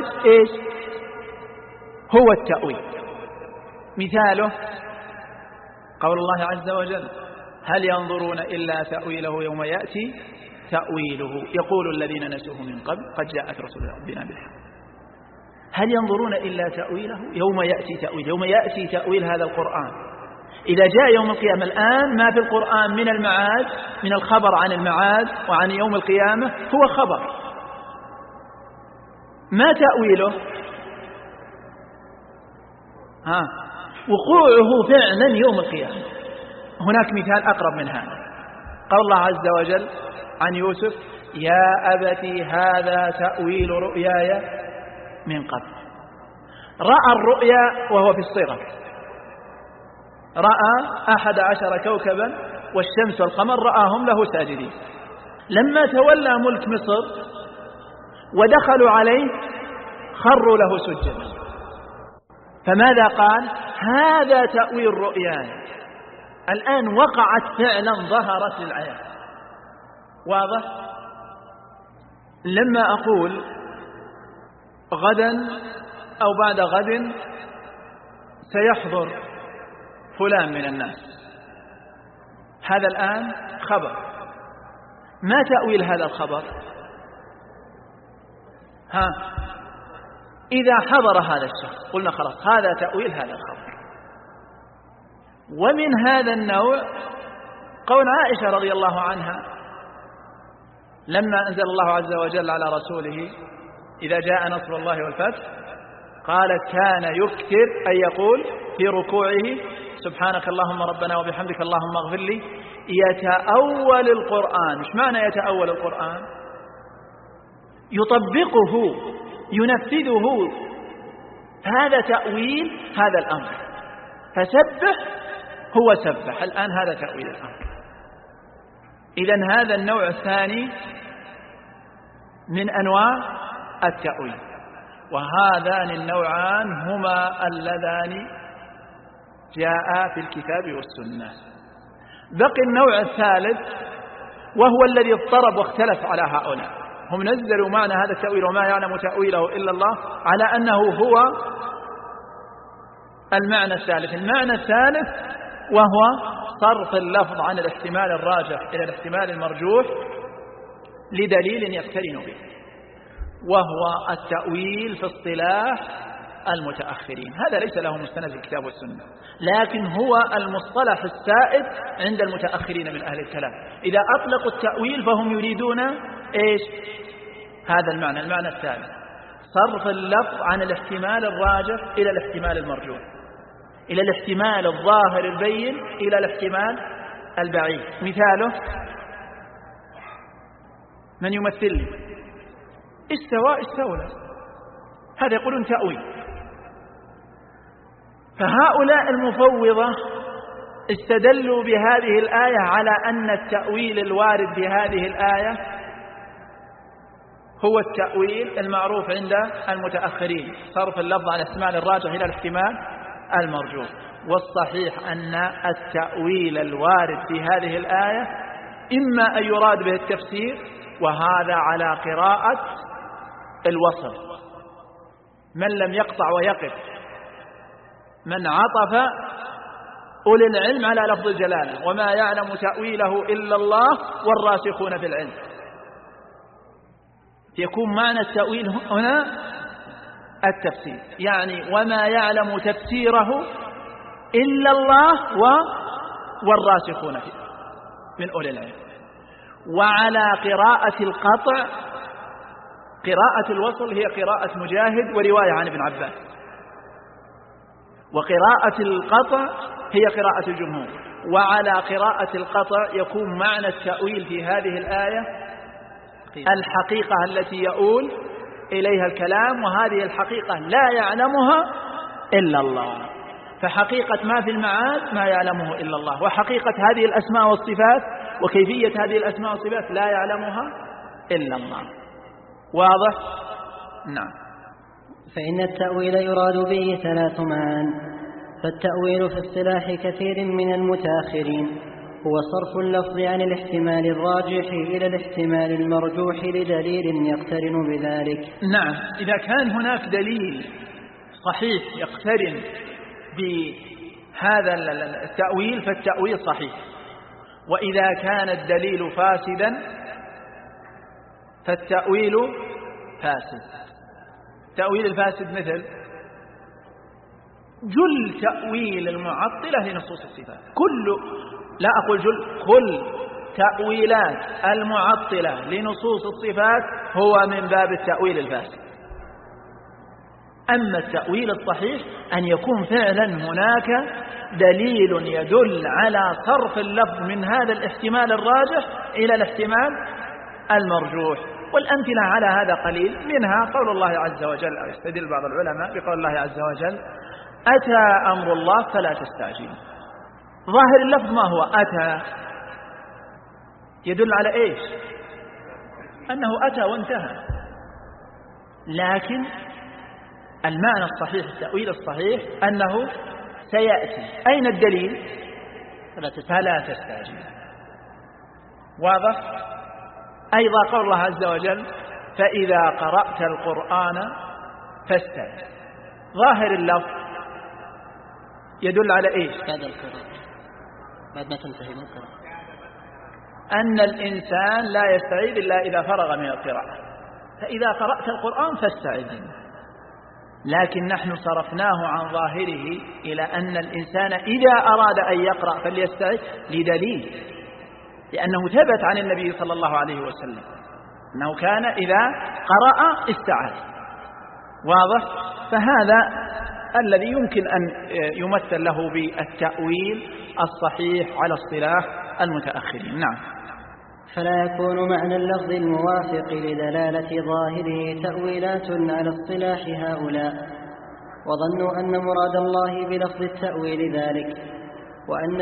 B: هو التأويل. مثاله قول الله عز وجل: هل ينظرون إلا تأويله يوم يأتي تأويله يقول الذين نسوه من قبل قد جاءت رسل ربنا بالحق. هل ينظرون إلا تأويله يوم يأتي تأويل، يوم يأتي تأويل هذا القرآن. إذا جاء يوم القيامة، الآن ما في القرآن من المعاد، من الخبر عن المعاد وعن يوم القيامة هو خبر، ما تأويله؟ وقوعه فعلا يوم القيامة. هناك مثال أقرب من هذا، قال الله عز وجل عن يوسف: يا أبتي هذا تأويل رؤياي من قبل. رأى الرؤيا وهو في الصغر، رأى 11 كوكبا والشمس والقمر رآهم له ساجدين. لما تولى ملك مصر ودخلوا عليه خروا له سجدا. فماذا قال؟ هذا تأويل رؤياي. الآن وقعت فعلا، ظهرت للعيان. واضح؟ لما أقول غدا أو بعد غد سيحضر فلان من الناس، هذا الآن خبر، ما تأويل هذا الخبر؟ إذا حضر هذا الشخص قلنا خلاص هذا تأويل هذا الخبر. ومن هذا النوع قول عائشة رضي الله عنها لما أنزل الله عز وجل على رسوله: إذا جاء نصر الله والفتح، قالت: كان يكثر أن يقول في ركوعه: سبحانك اللهم ربنا وبحمدك اللهم اغفر لي. يتأول القرآن. مش معنى يتأول القرآن؟ يطبقه، ينفذه. هذا تأويل هذا الأمر. فسبح هو سبح، الآن هذا تأويل الأمر. إذن هذا النوع الثاني من أنواع التأويل. وهذان النوعان هما اللذان جاء في الكتاب والسنة. بقي النوع الثالث وهو الذي اضطرب واختلف على هؤلاء. هم نزلوا معنى هذا التأويل وما يعلم تأويله إلا الله على أنه هو المعنى الثالث. المعنى الثالث وهو صرف اللفظ عن الاحتمال الراجح إلى الاحتمال المرجوح لدليل يقترن به، وهو التأويل في اصطلاح المتأخرين. هذا ليس له مستند في الكتاب والسنة، لكن هو المصطلح السائد عند المتأخرين من أهل الكلام. إذا أطلقوا التأويل فهم يريدون هذا المعنى، المعنى الثالث: صرف اللفظ عن الاحتمال الراجح إلى الاحتمال المرجوح، إلى الاحتمال الظاهر البين إلى الاحتمال البعيد. مثاله: من يمثل لي؟ استوى استولى، هذا يقولون تأويل. فهؤلاء المفوضة استدلوا بهذه الآية على أن التأويل الوارد بهذه الآية هو التأويل المعروف عند المتأخرين، صرف اللفظ عن الاحتمال الراجح إلى الاحتمال المرجوح. والصحيح أن التأويل الوارد في هذه الآية إما أن يراد به التفسير، وهذا على قراءة الوصل، من لم يقطع ويقف، من عطف أولي العلم على لفظ الجلالة، وما يعلم تأويله إلا الله والراسخون في العلم. يكون معنى التأويل هنا التفسير، يعني وما يعلم تفسيره إلا الله والراسخون فيه من أولي العلم. وعلى قراءة القطع، قراءة الوصل هي قراءة مجاهد ورواية عن ابن عباس، وقراءة القطع هي قراءة الجمهور. وعلى قراءة القطع يكون معنى التأويل في هذه الآية الحقيقة التي يؤول إليها الكلام، وهذه الحقيقة لا يعلمها إلا الله. فحقيقة ما في المعاد ما يعلمه إلا الله، وحقيقة هذه الأسماء والصفات وكيفية هذه الأسماء والصفات لا يعلمها إلا الله. واضح؟ نعم.
A: فإن التأويل يراد به 3 معان. فالتأويل في اصطلاح كثير من المتأخرين هو صرف اللفظ عن الاحتمال الراجح إلى الاحتمال المرجوح لدليل يقترن بذلك.
B: نعم، إذا كان هناك دليل صحيح يقترن بهذا التأويل فالتأويل صحيح، وإذا كان الدليل فاسدا فالتأويل فاسد. التأويل الفاسد مثل جل تأويل المعطلة لنصوص الصفات، لا أقول كل تأويلات المعطلة لنصوص الصفات هو من باب التأويل الفاسد. أما التأويل الصحيح أن يكون فعلا هناك دليل يدل على صرف اللفظ من هذا الاحتمال الراجح إلى الاحتمال المرجوح. والأمثلة على هذا قليل، منها قول الله عز وجل، أو يستدل بعض العلماء بقول الله عز وجل: أتى أمر الله فلا تستعجلوا. ظاهر اللفظ ما هو؟ أتى، يدل على إيش؟ أنه أتى وانتهى. لكن المعنى الصحيح، التأويل الصحيح أنه سيأتي. أين الدليل؟ فلا تستعجل. واضح؟ أيضا قول الله عز وجل: فإذا قرأت القرآن فاستعجل. ظاهر اللفظ يدل على إيش؟
A: بعد ما تنتهي من القراءة
B: أن الإنسان لا يستعيذ إلا إذا فرغ من القراءة. فإذا قرأت القرآن فاستعذ. لكن نحن صرفناه عن ظاهره إلى أن الإنسان إذا أراد أن يقرأ فليستعذ لدليل، لأنه ثبت عن النبي صلى الله عليه وسلم أنه كان إذا قرأ استعاذ. واضح؟ فهذا الذي يمكن أن يمثل له بالتأويل الصحيح على اصطلاح المتأخرين. نعم.
A: فلا يكون معنى اللفظ الموافق لدلالة ظاهره تأويلات على اصطلاح هؤلاء، وظنوا أن مراد الله بلفظ التأويل ذلك، وأن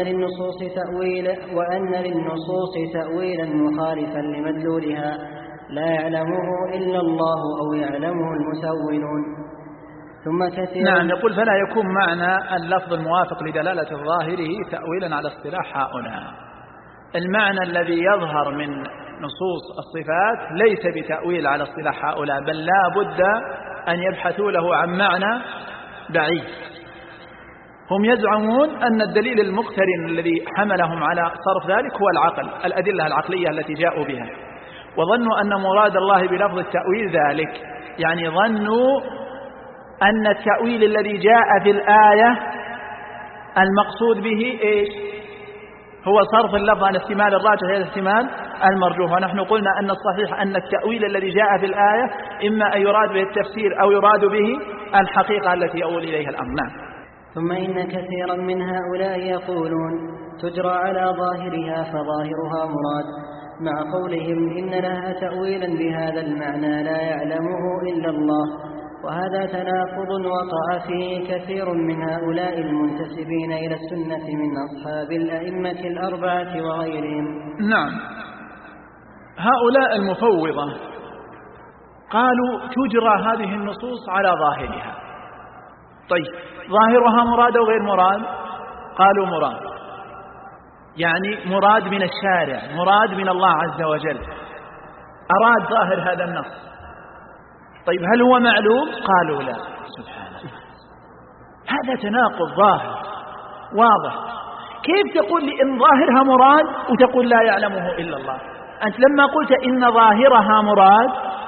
A: للنصوص تأويلا مخالفا لمدلولها لا يعلمه إلا الله أو يعلمه المتأولون. ثم كثيرا
B: نعم، يقول فلا يكون معنى اللفظ الموافق لدلالة ظاهره تأويلا على اصطلاح هؤلاء. المعنى الذي يظهر من نصوص الصفات ليس بتأويل على اصطلاح هؤلاء، بل لا بد أن يبحثوا له عن معنى بعيد. هم يزعمون أن الدليل المقترن الذي حملهم على صرف ذلك هو العقل، الأدلة العقلية التي جاءوا بها، وظنوا أن مراد الله بلفظ التأويل ذلك، يعني ظنوا أن التأويل الذي جاء في الآية المقصود به إيش؟ هو صرف اللفظ عن احتمال الراجح إلى الاحتمال المرجوح. ونحن قلنا أن الصحيح أن التأويل الذي جاء في الآية إما أن يراد به التفسير أو يراد به الحقيقة التي يؤول إليها الأمر.
A: ثم إن كثيرا من هؤلاء يقولون تجرى على ظاهرها فظاهرها مراد، مع قولهم إن لها تأويلا بهذا المعنى لا يعلمه إلا الله، وهذا تناقض وقع فيه كثير من هؤلاء المنتسبين إلى السنة من أصحاب الأئمة الأربعة وغيرهم.
B: نعم، هؤلاء المفوضة قالوا تجرى هذه النصوص على ظاهرها. طيب ظاهرها مراد أو غير مراد؟ قالوا مراد، يعني مراد من الشارع، مراد من الله عز وجل، أراد ظاهر هذا النص. طيب هل هو معلوم؟ قالوا لا. سبحان الله، هذا تناقض ظاهر واضح. كيف تقول لي إن ظاهرها مراد وتقول لا يعلمه إلا الله؟ أنت لما قلت إن ظاهرها مراد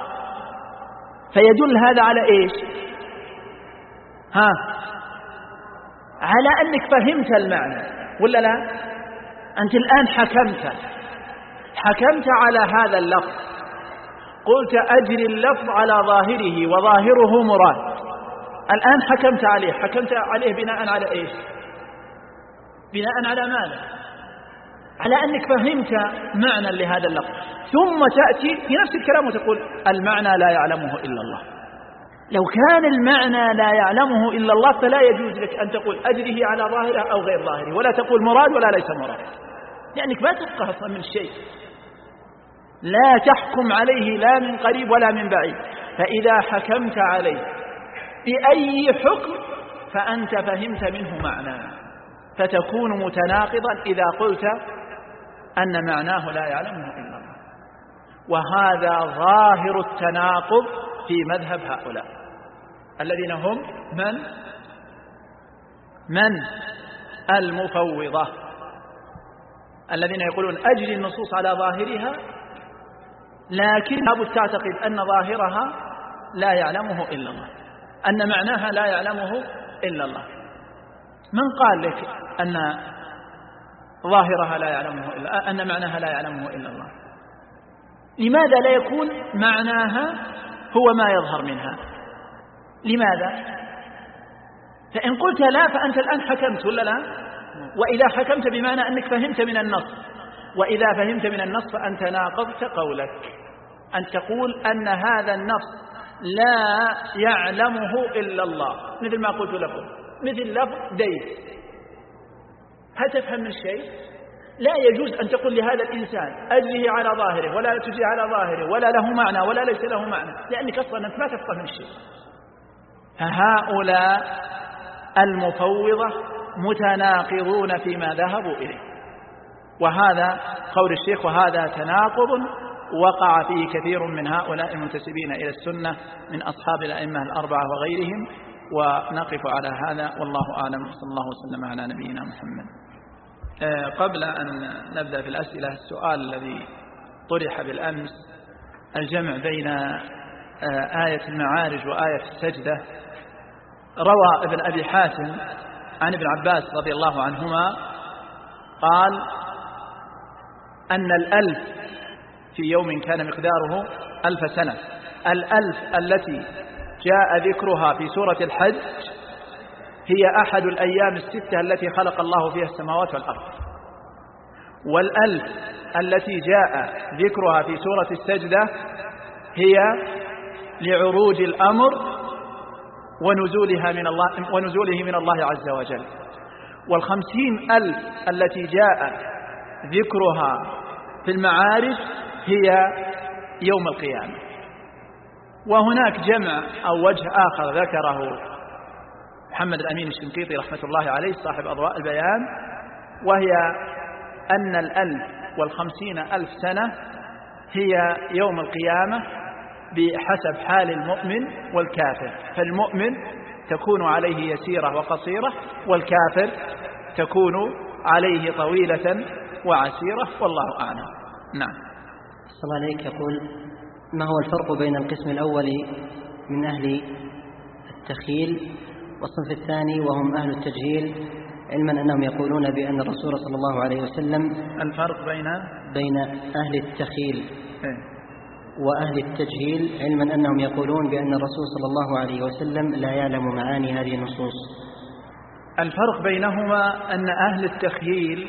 B: فيدل هذا على إيش؟ على أنك فهمت المعنى ولا لا؟ أنت الآن حكمت على هذا اللفظ، قلت أجري اللفظ على ظاهره وظاهره مراد. الآن حكمت عليه بناء على إيش؟ بناء على ماذا؟ على أنك فهمت معنى لهذا اللفظ، ثم تأتي في نفس الكلام وتقول المعنى لا يعلمه إلا الله. لو كان المعنى لا يعلمه إلا الله فلا يجوز لك أن تقول أجره على ظاهره أو غير ظاهره، ولا تقول مراد ولا ليس مراد، لأنك ما تفقه أصلا من الشيء، لا تحكم عليه لا من قريب ولا من بعيد. فإذا حكمت عليه بأي حكم فأنت فهمت منه معناه، فتكون متناقضا إذا قلت أن معناه لا يعلمه إلا الله. وهذا ظاهر التناقض في مذهب هؤلاء الذين هم من المفوضة، الذين يقولون أجري النصوص على ظاهرها، لكن لابد تعتقد أن ظاهرها لا يعلمه إلا الله، أن معناها لا يعلمه إلا الله. من قال لك أن ظاهرها لا يعلمه إلا، أن معناها لا يعلمه إلا الله؟ لماذا لا يكون معناها هو ما يظهر منها؟ لماذا؟ فإن قلت لا فأنت الآن حكمت ولا لا؟ وإذا حكمت بمعنى أنك فهمت من النص، وإذا فهمت من النص فأنت ناقضت قولك، أن تقول أن هذا النص لا يعلمه إلا الله، مثل ما قلت لكم، مثل لفظ ديس. هل تفهم من الشيء؟ لا يجوز أن تقول لهذا الإنسان أجره على ظاهره ولا تجري على ظاهره ولا له معنى ولا ليس له معنى، لأنك أصلا أنت ما تفقه من الشيء. فهؤلاء المفوضة متناقضون فيما ذهبوا إليه، وهذا قول الشيخ، وهذا تناقض وقع فيه كثير من هؤلاء المنتسبين إلى السنة من أصحاب الأئمة الأربعة وغيرهم. ونقف على هذا والله أعلم، صلى الله وسلم على نبينا محمد. قبل أن نبدأ في الأسئلة، السؤال الذي طرح بالأمس، الجمع بين آية المعارج وآية السجدة. روى ابن أبي حاتم عن ابن عباس رضي الله عنهما قال أن الألف في يوم كان مقداره 1000 سنة، الألف التي جاء ذكرها في سورة الحج هي أحد الأيام الستة التي خلق الله فيها السماوات والأرض، والألف التي جاء ذكرها في سورة السجدة هي لعروج الأمر ونزوله من الله عز وجل، 50,000 التي جاء ذكرها في المعارج هي يوم القيامة. وهناك جمع أو وجه آخر ذكره محمد الأمين الشنقيطي رحمة الله عليه صاحب أضواء البيان، وهي أن 1050,000 سنة هي يوم القيامة بحسب حال المؤمن والكافر، فالمؤمن تكون عليه يسيرة وقصيرة، والكافر تكون عليه طويلة وعسيرة، والله أعلم. نعم.
A: صلى الله عليك. يقول: ما هو الفرق بين القسم الأول من أهل التخيل والصنف الثاني وهم أهل التجهيل، علما أنهم يقولون بأن الرسول صلى الله عليه وسلم؟
B: الفرق
A: بين أهل التخيل وأهل التجهيل، علما أنهم يقولون بأن الرسول صلى الله عليه وسلم لا يعلم معاني هذه النصوص.
B: الفرق بينهما أن أهل التخييل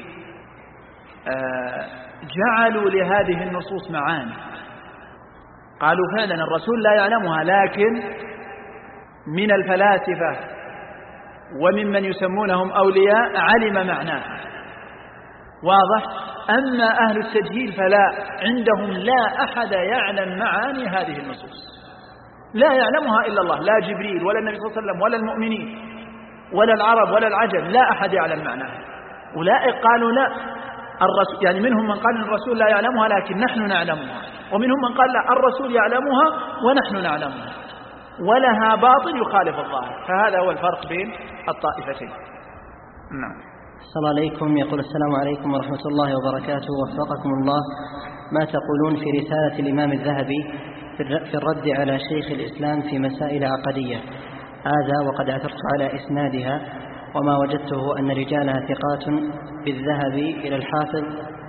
B: جعلوا لهذه النصوص معاني، قالوا فعلا الرسول لا يعلمها، لكن من الفلاسفة وممن يسمونهم أولياء علم معناها، واضح. أما أهل التجهيل فلا، عندهم لا أحد يعلم معاني هذه النصوص، لا يعلمها إلا الله، لا جبريل ولا النبي صلى الله عليه وسلم ولا المؤمنين ولا العرب ولا العجم، لا أحد يعلم معناها. أولئك قالوا لا، الرسول يعني منهم من قال إن الرسول لا يعلمها لكن نحن نعلمها، ومنهم من قال لا، الرسول يعلمها ونحن نعلمها، ولها باطن يخالف الظاهر. فهذا هو الفرق بين الطائفتين. نعم.
A: صلى الله عليكم. يقول السلام عليكم ورحمة الله وبركاته، وفقكم الله. ما تقولون في رسالة الإمام الذهبي في الرد على شيخ الإسلام في مسائل عقدية؟ هذا وقد عثرت على إسنادها وما وجدته أن رجالها ثقات بالذهبي إلى الحافظ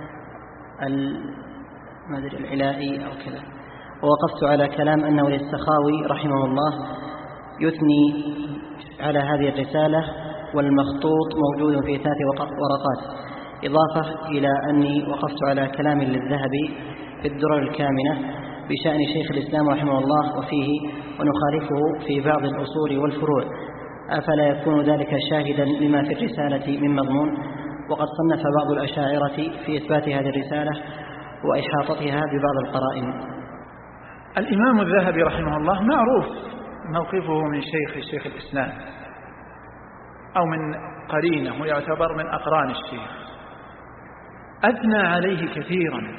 A: العلائي أو كذا، ووقفت على كلام أنه للسخاوي رحمه الله يثني على هذه الرسالة والمخطوط موجود في 3 ورقات، إضافة إلى أني وقفت على كلام للذهبي في الدرر الكامنة بشأن شيخ الإسلام رحمه الله وفيه ونخالفه في بعض الأصول والفروع، أفلا يكون ذلك شاهدا لما في الرسالة من مضمون؟ وقد صنف بعض الأشاعرة في إثبات هذه الرسالة وإحاطتها ببعض القرائن.
B: الإمام الذهبي رحمه الله معروف موقفه من شيخ الإسلام أو من قرينه، ويعتبر من أقران الشيخ، أثنى عليه كثيرا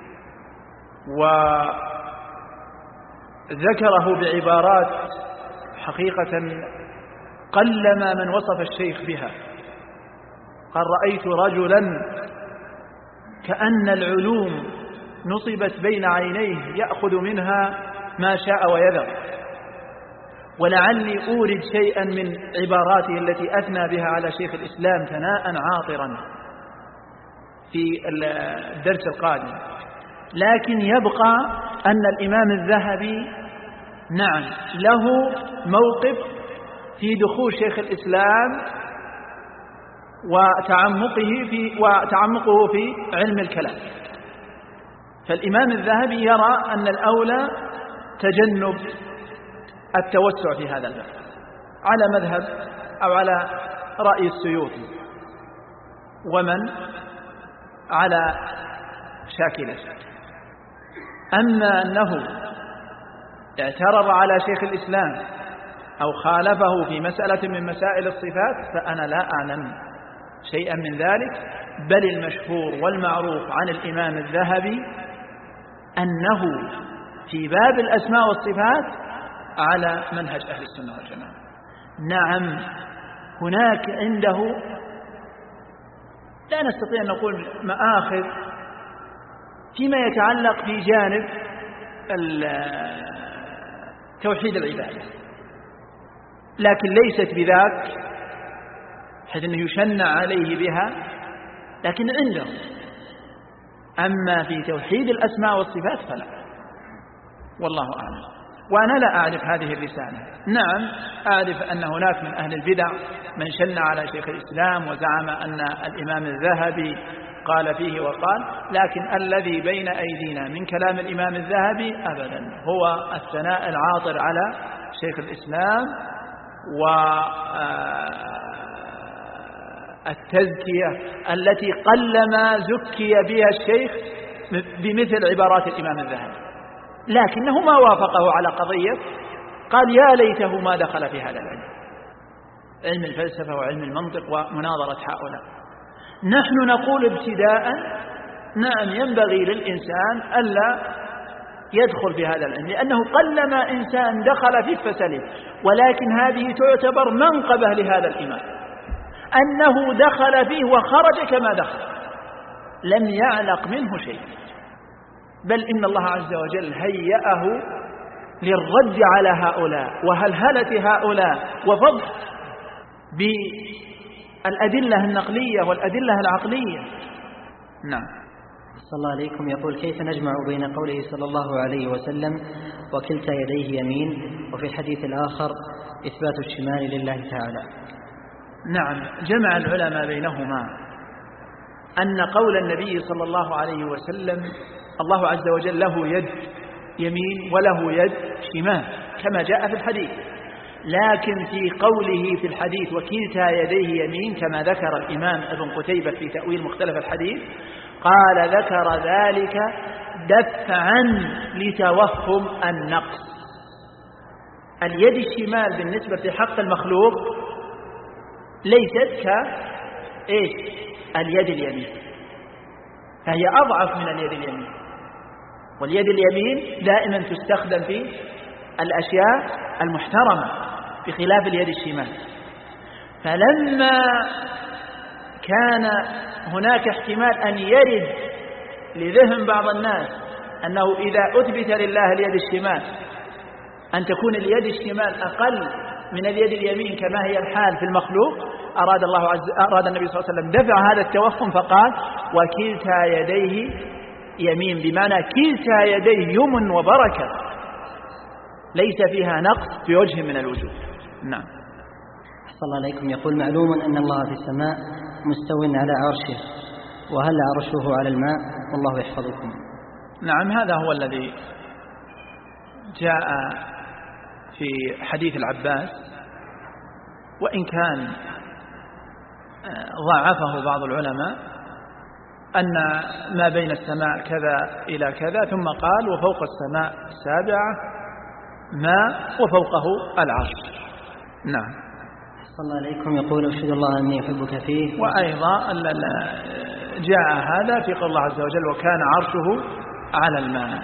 B: وذكره بعبارات حقيقة قلما من وصف الشيخ بها. قال: رأيت رجلا كأن العلوم نصبت بين عينيه يأخذ منها ما شاء ويذر. ولعلي أورد شيئا من عباراته التي أثنى بها على شيخ الإسلام ثناء عاطرا في الدرس القادم. لكن يبقى أن الإمام الذهبي نعم له موقف في دخول شيخ الإسلام وتعمقه في علم الكلام. فالإمام الذهبي يرى أن الأولى تجنب التوسع في هذا الباب على مذهب أو على رأي السيوطي ومن على شاكلته. أما أنه اعترض على شيخ الإسلام أو خالفه في مسألة من مسائل الصفات فأنا لا أعلم شيئا من ذلك، بل المشهور والمعروف عن الإمام الذهبي أنه في باب الأسماء والصفات على منهج أهل السنة والجماعة. نعم هناك عنده لا نستطيع أن نقول مآخذ فيما يتعلق في جانب توحيد العبادة، لكن ليست بذاك حيث أنه يشنع عليه بها، لكن عنده. أما في توحيد الأسماء والصفات فلا، والله أعلم. وأنا لا أعرف هذه الرسالة. نعم أعرف أن هناك من أهل البدع من شنع على شيخ الإسلام وزعم أن الإمام الذهبي قال فيه وقال، لكن الذي بين أيدينا من كلام الإمام الذهبي أبدا هو الثناء العاطر على شيخ الإسلام والتزكية التي قلما زكي بها الشيخ بمثل عبارات الإمام الذهبي، لكنه ما وافقه على قضية قال يا ليته ما دخل في هذا العلم، علم الفلسفة وعلم المنطق ومناظرة هؤلاء. نحن نقول ابتداء نعم ينبغي للإنسان ألا يدخل في هذا العلم، لأنه قلما إنسان دخل فيه فسلم، ولكن هذه تعتبر منقبة لهذا الإمام أنه دخل فيه وخرج كما دخل، لم يعلق منه شيء، بل إن الله عز وجل هيأه للرد على هؤلاء وهلهلة هؤلاء وفضل بالأدلة النقلية والأدلة العقلية. نعم.
A: صلى الله عليكم. يقول: كيف نجمع بين قوله صلى الله عليه وسلم وكلتا يديه يمين وفي الحديث الآخر إثبات الشمال لله تعالى؟
B: نعم جمع العلماء بينهما أن قول النبي صلى الله عليه وسلم الله عز وجل له يد يمين وله يد شمال كما جاء في الحديث، لكن في قوله في الحديث وكلتا يديه يمين كما ذكر الإمام ابن قتيبة في تأويل مختلف الحديث قال ذكر ذلك دفعا لتوهم النقص، اليد الشمال بالنسبة لحق المخلوق ليست اليد اليمين، فهي أضعف من اليد اليمين، واليد اليمين دائما تستخدم في الأشياء المحترمة بخلاف اليد الشمال. فلما كان هناك احتمال أن يرد لذهن بعض الناس أنه إذا أثبت لله اليد الشمال أن تكون اليد الشمال أقل من اليد اليمين كما هي الحال في المخلوق، أراد النبي صلى الله عليه وسلم دفع هذا التوهم فقال وكلتا يديه يمين، بمعنى كلتا يديه يمن وبركة ليس فيها نقص في وجه من الوجوه. نعم.
A: أحسن الله عليكم. يقول معلوم أن الله في السماء مستو على عرشه، وهل عرشه على الماء؟ والله يحفظكم.
B: نعم، هذا هو الذي جاء في حديث العباس، وإن كان ضاعفه بعض العلماء، أن ما بين السماء كذا إلى كذا، ثم قال وفوق السماء السابعة ما وفوقه العرش. نعم.
A: أحسن الله عليكم. يقول أشهد الله أني أحبك فيه.
B: وأيضا جاء هذا في قول الله عز وجل وكان عرشه على الماء،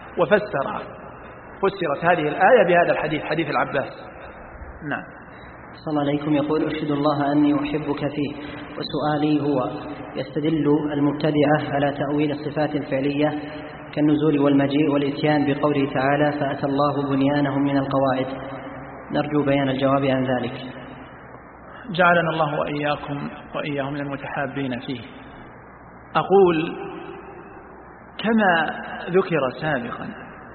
B: فسرت هذه الآية بهذا الحديث، حديث العباس. نعم.
A: أحسن الله عليكم. يقول أشهد الله أني أحبك فيه، وسؤالي هو يستدل المبتدعة على تأويل الصفات الفعلية كالنزول والمجيء والإتيان بقوله تعالى فأتى الله بنيانهم من القواعد، نرجو بيان الجواب عن ذلك.
B: جعلنا الله وإياكم وإياهم من المتحابين فيه. أقول كما ذكر سابقا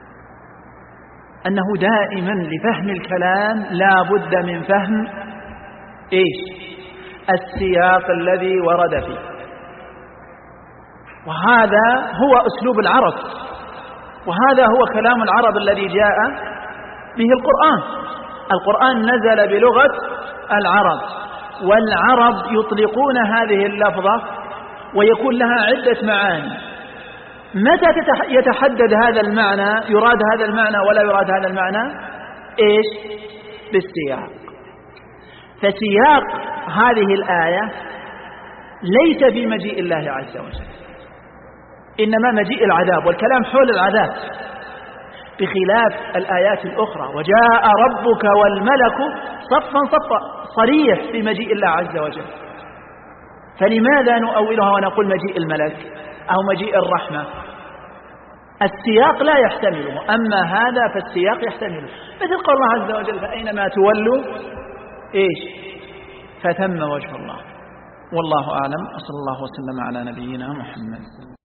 B: أنه دائما لفهم الكلام لا بد من فهم السياق الذي ورد فيه، وهذا هو أسلوب العرب، وهذا هو كلام العرب الذي جاء به القرآن نزل بلغة العرب، والعرب يطلقون هذه اللفظة ويكون لها عدة معاني. متى يتحدد هذا المعنى، يراد هذا المعنى ولا يراد هذا المعنى؟ بالسياق. فسياق هذه الآية ليس في مجيء الله عز وجل، إنما مجيء العذاب، والكلام حول العذاب، بخلاف الآيات الأخرى وجاء ربك والملك صفا صفا، صريح في مجيء الله عز وجل. فلماذا نؤولها ونقول مجيء الملك أو مجيء الرحمة؟ السياق لا يحتمله، أما هذا فالسياق يحتمله، مثل قول الله عز وجل فأينما تولوا فثم وجه الله. والله أعلم، وصلى الله وسلم على نبينا محمد.